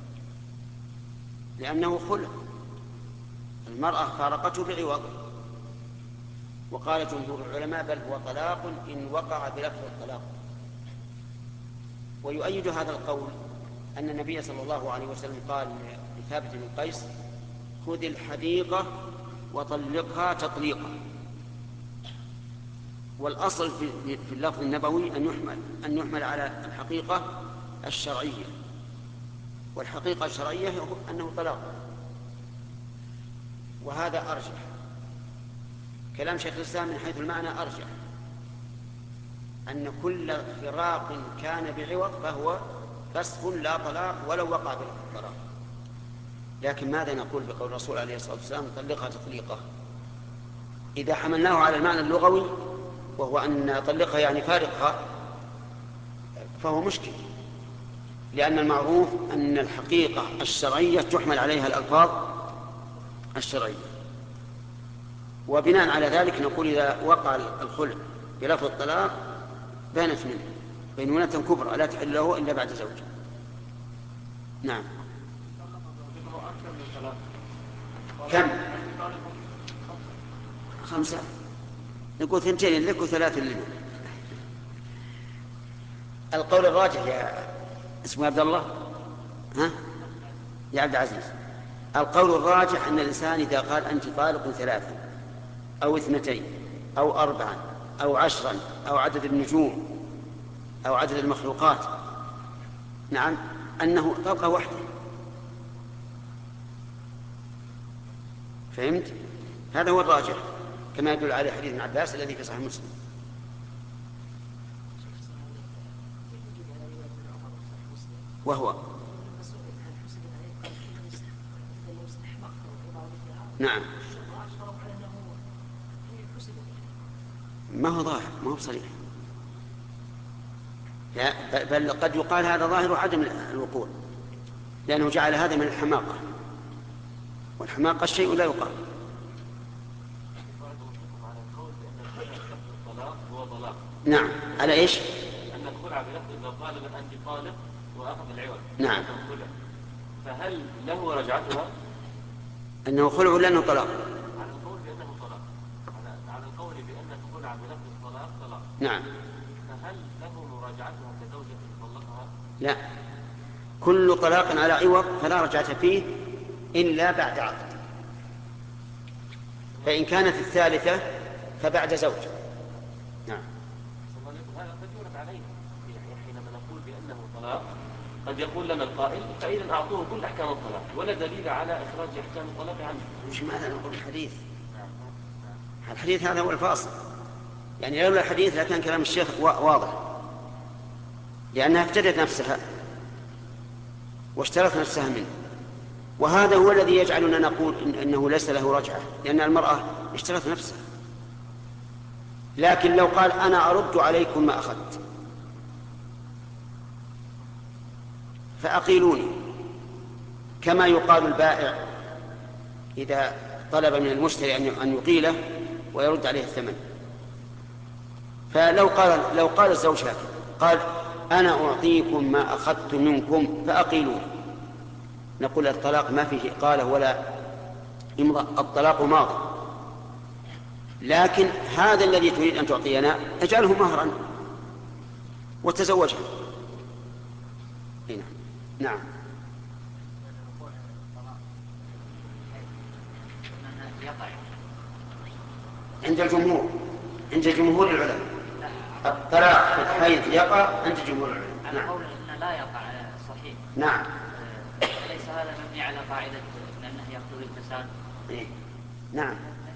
لأنه خلع، المرأة فارقته بعوض. وقال جمهور العلماء بل هو طلاق إن وقع بلفظ الطلاق. ويؤيد هذا القول أن النبي صلى الله عليه وسلم قال لثابت بن قيس خذ الحديقة وطلقها تطليقا. والأصل في اللفظ النبوي أن يحمل أن يحمل على الحقيقة الشرعية، والحقيقة الشرعية أنه طلاق. وهذا أرجح، كلام شيخ الإسلام من حيث المعنى أرجح، أن كل فراق كان بعوض فهو فسخ لا طلاق ولو وقع بالطلاق. لكن ماذا نقول بقول الرسول عليه الصلاة والسلام طلقها تطليقه؟ إذا حملناه على المعنى اللغوي وهو أن طلقها يعني فارقها فهو مشكل، لأن المعروف أن الحقيقة الشرعية تحمل عليها الألفاظ الشرعية. وبناء على ذلك نقول إذا وقع الخلع بلفظ الطلاق بانت منه بينونة كبرى لا تحل له إلا بعد زوج. نعم. كم؟ خمسة. نقول ثنتين لك وثلاث لنا. القول الراجح يا اسمه عبد الله ها يا عبد العزيز، القول الراجح أن الإنسان إذا قال أنت طالق ثلاثا أو اثنتين أو أربعا أو عشرا أو عدد النجوم أو عدد المخلوقات، نعم، أنه طلقة واحدة. فهمت؟ هذا هو الراجح كما يدل عليه حديث ابن عباس الذي في صحيح مسلم. وهو نعم ما هو ظاهر ما هو بصريح، بل قد يقال هذا ظاهر عدم الوقوع، لأنه جعل هذا من الحماقة، والحماقة الشيء لا يقال. نعم. على ايش؟ أن الخلع بلفظ لو قال من أنت طالق وأخذ العوض. نعم. فهل له رجعتها؟ أنه خلع ولا أنه طلاق؟ على القول بأنه طلاق. على القول بأن الخلع بلفظ الطلاق طلاق. نعم. فهل له مراجعتها كزوجة طلقها؟ لا، كل طلاق على عوض فلا رجعة فيه إلا بعد عقد، فإن كانت الثالثة فبعد زوج. نعم. هذا قد يورد عليه حينما نقول بأنه طلاق، قد يقول لنا القائل فإذا أعطوه كل أحكام الطلاق ولا دليل على إخراج أحكام الطلاق عنه. مش ماذا نقول الحديث؟ الحديث هذا هو الفاصل، يعني لولا الحديث لكان كلام الشيخ واضح، لأنها افتدت نفسها واشترت نفسها منه، وهذا هو الذي يجعلنا نقول إن أنه ليس له رجعة، لأن المرأة اشترت نفسها. لكن لو قال أنا أرد عليكم ما أخذت فأقيلوني، كما يقال البائع إذا طلب من المشتري أن يقيله ويرد عليه الثمن. فلو قال لو قال الزوج هكذا قال أنا أعطيكم ما أخذت منكم فأقيلوني، نقول الطلاق ما فيه إقالة ولا إمضاء، الطلاق ماضي. لكن هذا الذي تريد أن تعطينا اجعله مهرا وتزوجها. هنا. نعم. عند الجمهور عند جمهور العلماء الطلاق في الحيض يقع عند جمهور العلماء. على قول أنه لا يقع صحيح. نعم. أليس هذا مبني على قاعدة أنه يقتضي الفساد؟ إيه؟ نعم.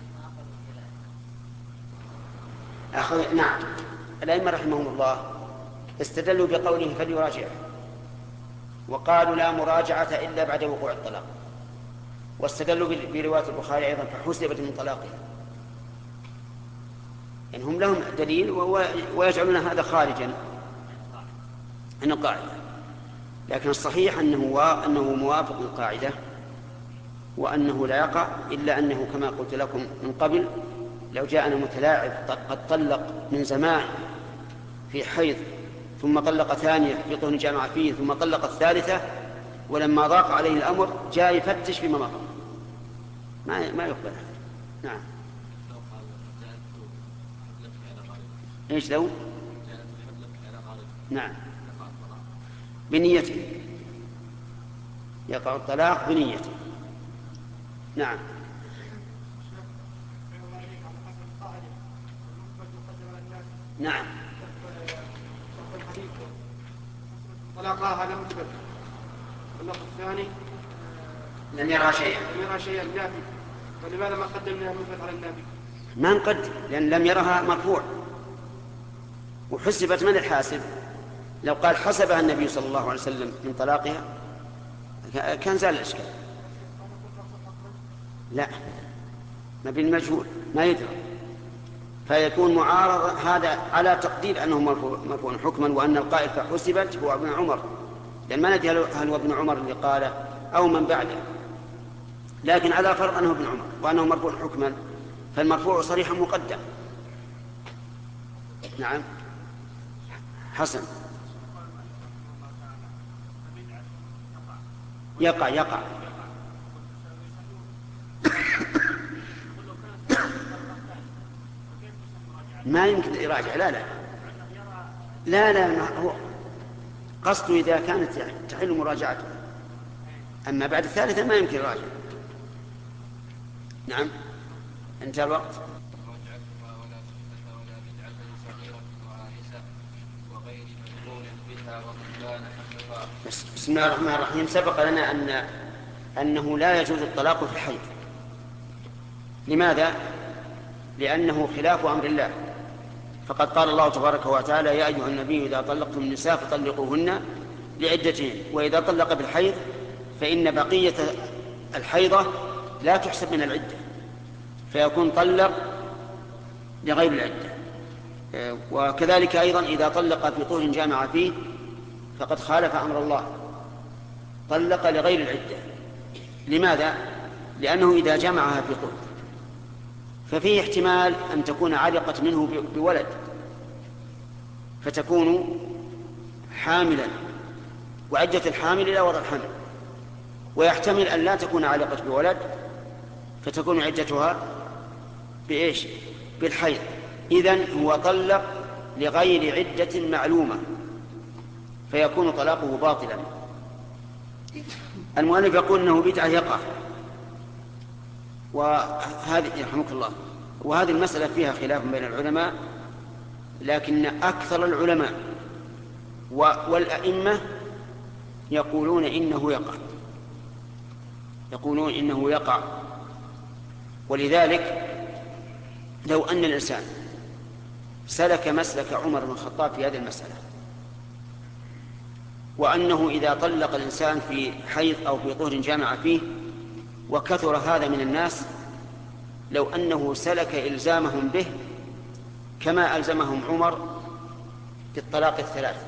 أخذ نعم. الأئمة رحمهم الله استدلوا بقوله فليراجع، وقالوا لا مراجعة إلا بعد وقوع الطلاق، واستدلوا برواية البخاري أيضا فحسبت من طلاقها، يعني هم لهم دليل ويجعلون هذا خارجا عن القاعدة. لكن الصحيح أنه أنه موافق القاعدة، وأنه لا يقع إلا أنه كما قلت لكم من قبل لو جاءنا متلاعب قد طلق من زمان في حيض ثم طلق ثانية في طهر جامع فيه ثم طلق الثالثة ولما ضاق عليه الأمر جاء يفتش فيما مضى، ما ما يقبل هذا. نعم. ايش لو؟ نعم بنيته يقع الطلاق بنيته. نعم. نعم. طلاقها لم تبت. اللفظ الثاني لم يرى شيئا. لم يرى شيئا نافي، ولماذا ما قدمناها مثبت على النافي؟ ما نقدم لأن لم يرها مرفوع، وحسبت من الحاسب. لو قال حسبها النبي صلى الله عليه وسلم من طلاقها كان زال الإشكال. لا، ما بين مجهول ما يدرى، فيكون معارض هذا على تقدير أنه مرفوع حكما، وأن القائل فحسبت هو ابن عمر، لأن ما ندري هل هو ابن عمر اللي قال أو من بعده، لكن على فرض أنه ابن عمر وأنه مرفوع حكما فالمرفوع صريحا مقدم. نعم حسن. يقع يقع ما يمكن يراجع. لا لا لا لا ما هو قصده إذا كانت تحل مراجعته، أما بعد الثالثة ما يمكن يراجع. نعم انتهى الوقت. بسم الله الرحمن الرحيم. سبق لنا أن أنه لا يجوز الطلاق في الحيض. لماذا؟ لأنه خلاف أمر الله، فقد قال الله تبارك وتعالى: يا أيها النبي إذا طلقتم النساء فطلقوهن لعدتهن، وإذا طلق بالحيض فإن بقية الحيضة لا تحسب من العدة، فيكون طلق لغير العدة. وكذلك أيضا إذا طلق في طهر جامع فيه فقد خالف أمر الله، طلق لغير العدة. لماذا؟ لأنه إذا جمعها في طهر ففيه احتمال أن تكون علقت منه بولد فتكون حاملا، وعدة الحامل إلى وضع الحمل، ويحتمل أن لا تكون علقت بولد فتكون عدتها بإيش؟ بالحيض. إذن هو طلق لغير عدة معلومة فيكون طلاقه باطلا. المؤلف يقول أنه بدعة يقع، وهذه يرحمك الله، وهذه المسألة فيها خلاف بين العلماء، لكن أكثر العلماء والأئمة يقولون إنه يقع، يقولون إنه يقع. ولذلك لو أن الإنسان سلك مسلك عمر بن الخطاب في هذه المسألة، وأنه إذا طلق الإنسان في حيض أو في طهر جامع فيه وكثر هذا من الناس، لو أنه سلك إلزامهم به كما ألزمهم عمر بالطلاق الثلاث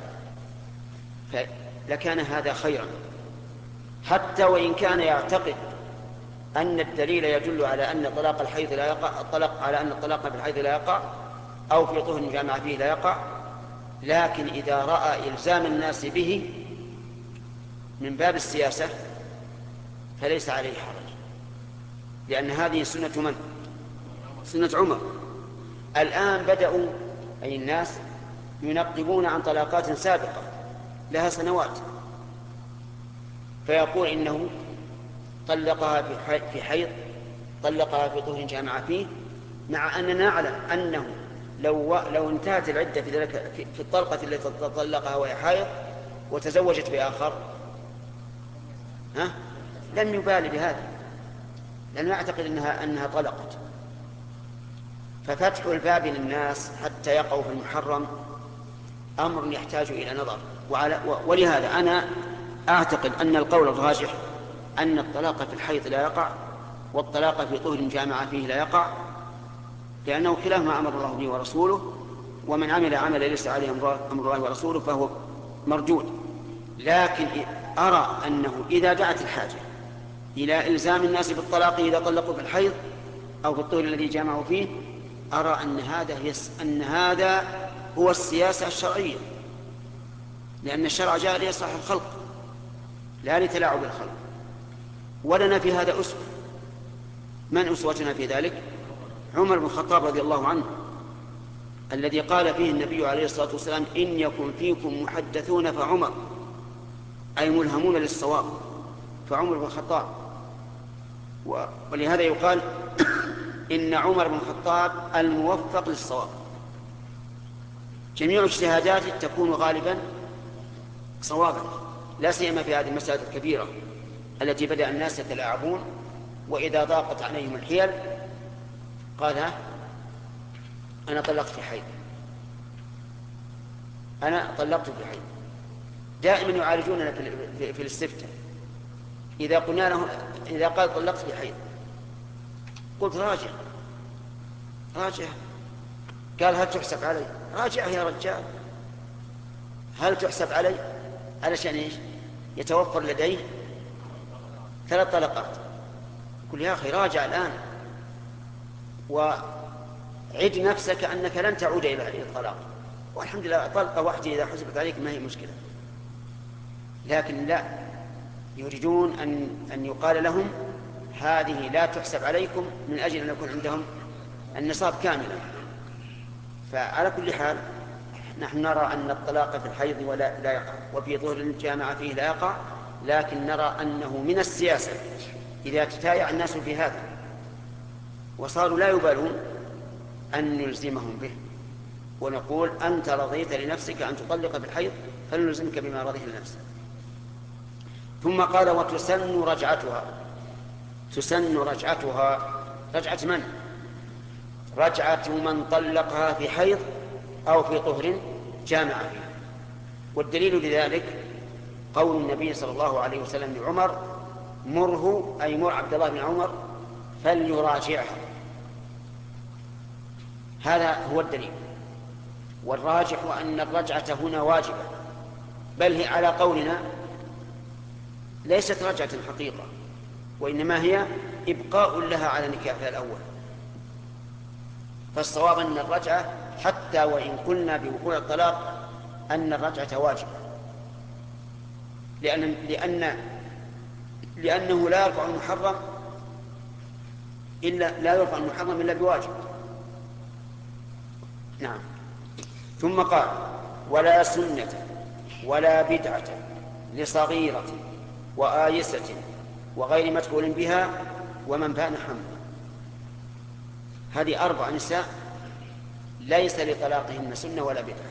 لكان هذا خيرا، حتى وإن كان يعتقد أن الدليل يدل على أن طلاق الحيض لا يقع، الطلاق على أن الطلاق في الحيض لا يقع أو في طهر جامع فيه لا يقع، لكن إذا رأى إلزام الناس به من باب السياسة فليس عليه حرج، لأن هذه سنة من؟ سنة عمر. الآن بدأوا أي الناس ينقبون عن طلاقات سابقة لها سنوات، فيقول إنه طلقها في حيض، طلقها في طهر جامع فيه، مع أننا نعلم أنه لو لو انتهت العدة في ذلك في الطلقة التي طلقها وهي حائض وتزوجت بآخر ها لم يبالي بهذا، لأنه يعتقد أنها أنها طلقت. ففتح الباب للناس حتى يقعوا في المحرم أمر يحتاج إلى نظر. وعلى ولهذا أنا أعتقد أن القول الراجح أن الطلاق في الحيض لا يقع والطلاق في طهر جامع فيه لا يقع، لأنه خلاف ما أمر الله به ورسوله، ومن عمل عملا ليس عليه أمر الله ورسوله فهو مردود. لكن أرى أنه إذا دعت الحاجة إلى إلزام الناس بالطلاق إذا طلقوا في الحيض أو في الطهر الذي جامعوا فيه، أرى أن هذا يس أن هذا هو السياسة الشرعية، لأن الشرع جاء ليصلح الخلق لا لتلاعب الخلق، ولنا في هذا أسوة. من أسوتنا في ذلك؟ عمر بن الخطاب رضي الله عنه، الذي قال فيه النبي عليه الصلاة والسلام: إن يكن فيكم محدثون فعمر، أي ملهمون للصواب، فعمر بن الخطاب. ولهذا يقال إن عمر بن الخطاب الموفق للصواب، جميع اجتهاداته تكون غالبا صوابا، لا سيما في هذه المسألة الكبيرة التي بدأ الناس يتلاعبون، وإذا ضاقت عليهم الحيل قال: أنا طلقت في حيض، أنا طلقت في حيض. دائما يعالجوننا في, في الاستفتاء، إذا قلنا له إذا قال طلقت في حيض قلت راجع راجع، قال: هل تحسب علي؟ راجع يا رجال، هل تحسب علي؟ علشان إيش؟ يتوفر لديه ثلاث طلقات. يقول: يا أخي راجع الآن، وعد نفسك أنك لن تعود إلى الطلاق، والحمد لله طلقة واحدة إذا حسبت عليك ما هي مشكلة. لكن لا، يريدون أن أن يقال لهم هذه لا تحسب عليكم من أجل أن يكون عندهم النصاب كاملا. فعلى كل حال نحن نرى أن الطلاق في الحيض ولا لا يقع، وفي ظهر الجامعة فيه لا يقع، لكن نرى أنه من السياسة إذا تتايع الناس في هذا وصاروا لا يبالون أن نلزمهم به، ونقول أنت رضيت لنفسك أن تطلق في الحيض فلنلزمك بما رضيه لنفسك. ثم قال وتسن رجعتها. تسن رجعتها، رجعة من؟ رجعة من طلقها في حيض أو في طهر جامع فيه. والدليل لذلك قول النبي صلى الله عليه وسلم لعمر مره، أي مر عبد الله بن عمر فليراجعها. هذا هو الدليل. والراجح أن الرجعة هنا واجبة، بل هي على قولنا ليست رجعة حقيقة، وإنما هي إبقاء لها على نكاحها الأول. فالصواب أن الرجعة حتى وإن قلنا بوقوع الطلاق أن الرجعة واجبة، لأن لأن لأنه لا يرفع المحرم إلا لا يرفع المحرم إلا بواجب. نعم. ثم قال ولا سنة ولا بدعة لصغيرة وآيسة وغير مدخول بها ومن بان حمل. هذه أربع نساء ليس لطلاقهن سنة ولا بدعة.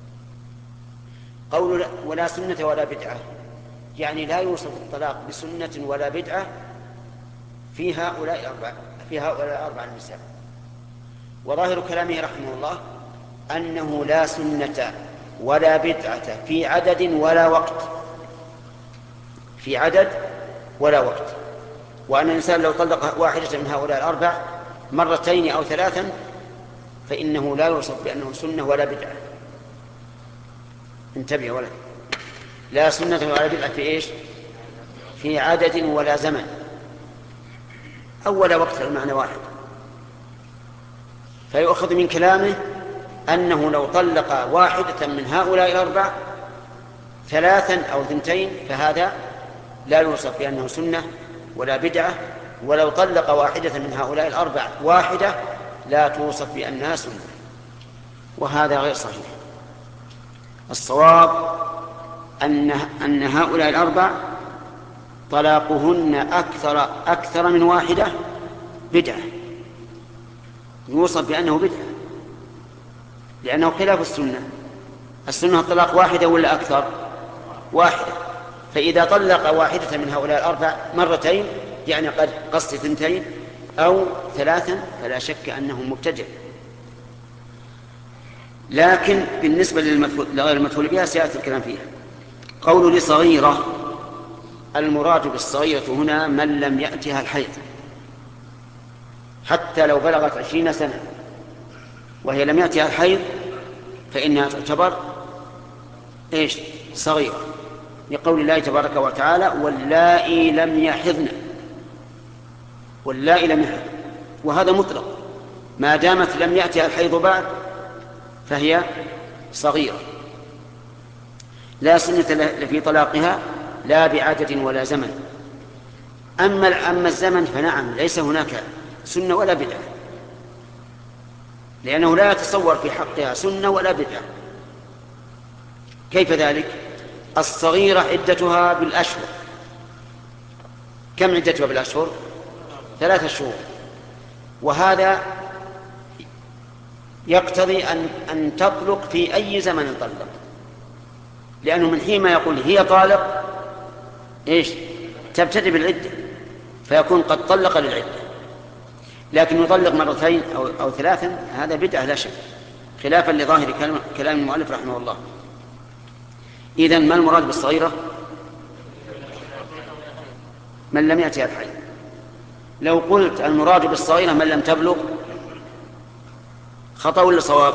قول ولا سنة ولا بدعة يعني لا يوصف الطلاق بسنة ولا بدعة في هؤلاء الأربع في هؤلاء الأربع النساء. وظاهر كلامه رحمه الله أنه لا سنة ولا بدعة في عدد ولا وقت، في عدد ولا وقت. وأن الإنسان لو طلق واحدة من هؤلاء الأربع مرتين أو ثلاثا فإنه لا يوصف بأنه سنة ولا بدعة. انتبه ولا لا سنة ولا بدعة في إيش؟ في عدد ولا زمن أو ولا وقت، المعنى واحد. فيؤخذ من كلامه أنه لو طلق واحدة من هؤلاء الأربع ثلاثا أو ثنتين فهذا لا يوصف بأنه سنة ولا بدعة، ولو طلق واحدة من هؤلاء الأربع واحدة لا توصف بأنها سنة، وهذا غير صحيح. الصواب أن أن هؤلاء الأربع طلاقهن أكثر أكثر من واحدة بدعة، يوصف بأنه بدعة، لأنه خلاف السنة. السنة الطلاق واحدة ولا أكثر؟ واحدة. فإذا طلق واحدة من هؤلاء الأربع مرتين يعني قد قصد ثنتين أو ثلاثا فلا شك أنه مبتدع. لكن بالنسبة لغير المدخول بها سيأتي الكلام فيها. قول لصغيرة، المراد بالصغيرة هنا من لم يأتها الحيض، حتى لو بلغت عشرين سنة وهي لم يأتها الحيض فإنها تعتبر إيش؟ صغيرة، لقول الله تبارك وتعالى واللائي لم يحضن. واللائي لم يحضن، وهذا مطلق، ما دامت لم يأتها الحيض بعد فهي صغيرة لا سنة في طلاقها لا بعدد ولا زمن. أما أما الزمن فنعم ليس هناك سنة ولا بدعة، لأنه لا يتصور في حقها سنة ولا بدعة. كيف ذلك؟ الصغيرة عدتها بالأشهر. كم عدتها بالأشهر؟ ثلاثة شهور. وهذا يقتضي أن, أن تطلق في أي زمن طلق، لأنه من حين ما يقول هي طالق إيش؟ تبتدئ بالعدة، فيكون قد طلق للعدة. لكن يطلق مرتين أو, أو ثلاثا هذا بدعة لا شك، خلافا لظاهر كلام المؤلف رحمه الله. إذن ما المراد بالصغيرة؟ من لم يأتها الحيض. لو قلت المراد بالصغيرة من لم تبلغ خطأ ولا صواب؟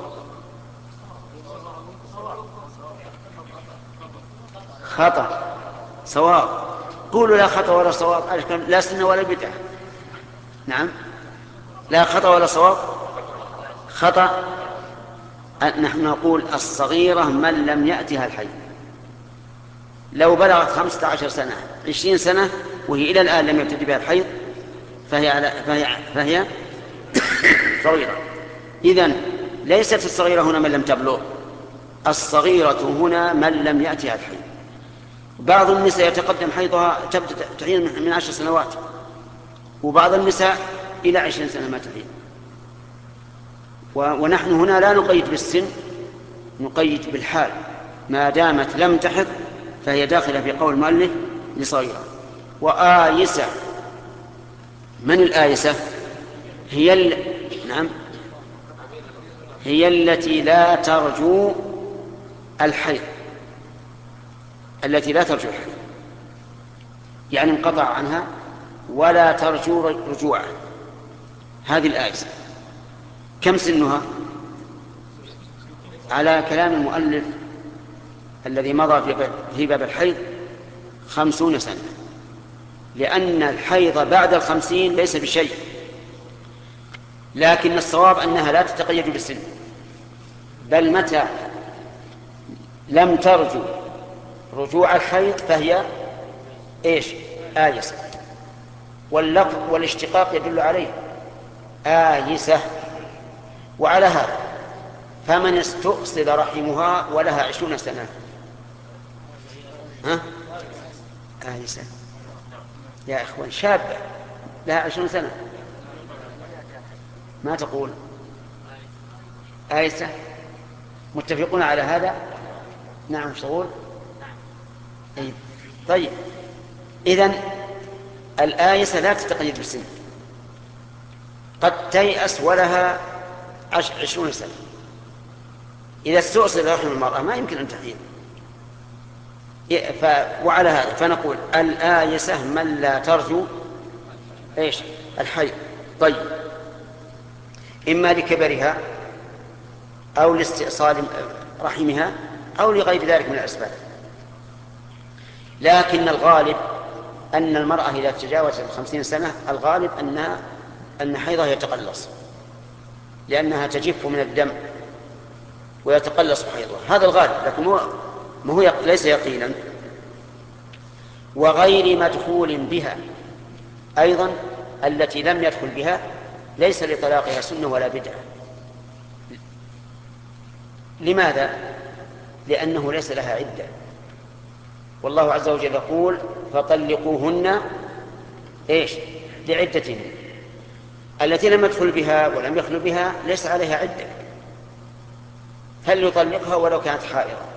خطأ. صواب. قولوا لا خطأ ولا صواب، لا سنة ولا بدعة. نعم لا خطأ ولا صواب. خطأ. نحن نقول الصغيرة من لم يأتها الحيض، لو بلغت خمسة عشر سنة عشرين سنة وهي إلى الآن لم يبتدي بها الحيض فهي, على فهي, فهي صغيرة. إذن ليست الصغيرة هنا من لم تبلغ، الصغيرة هنا من لم يأتها الحيض. بعض النساء يتقدم حيضها تبدأ تحيض من عشر سنوات، وبعض النساء إلى عشرين سنة ما تحيض. ونحن هنا لا نقيد بالسن، نقيد بالحال، ما دامت لم تحض فهي داخلة في قول المؤلف لصغيرة. وآيسة، من الآيسة؟ هي ال... نعم هي التي لا ترجو الحيض، التي لا ترجو الحيض يعني انقطع عنها ولا ترجو رجوعه، هذه الآيسة. كم سنها؟ على كلام المؤلف الذي مضى في باب الحيض خمسون سنة، لأن الحيض بعد الخمسين ليس بشيء، لكن الصواب أنها لا تتقيد بالسن، بل متى لم ترجو رجوع الحيض فهي إيش؟ آيسة. واللفظ والاشتقاق يدل عليه آيسة. وعلى هذا فمن استؤصل رحمها ولها عشرون سنة ها؟ آيسة يا إخوان، شابة لها عشرون سنة ما تقول آيسة؟ متفقون على هذا؟ نعم. مش تقول؟ أي. طيب، إذن الآيسة لا تتقيد بالسن، قد تيأس ولها عشرون سنة. إذا استؤصل رحم المرأة ما يمكن أن تحيض. ف... وعلى هذا فنقول الآيسة من لا ترجو إيش؟ الحيض. طيب، إما لكبرها أو لاستئصال رحمها أو لغير ذلك من الأسباب، لكن الغالب أن المرأة إذا تجاوزت الخمسين سنة الغالب أنها أن حيضها يتقلص، لأنها تجف من الدم ويتقلص حيضها، هذا الغالب، لكن ما هو ليس يقينا. وغير مدخول بها أيضا، التي لم يدخل بها ليس لطلاقها سنة ولا بدعة. لماذا؟ لأنه ليس لها عدة، والله عز وجل يقول فطلقوهن إيش؟ لعدتهن. التي لم يدخل بها ولم يخلو بها ليس عليها عدة، هل يطلقها ولو كانت حائضة؟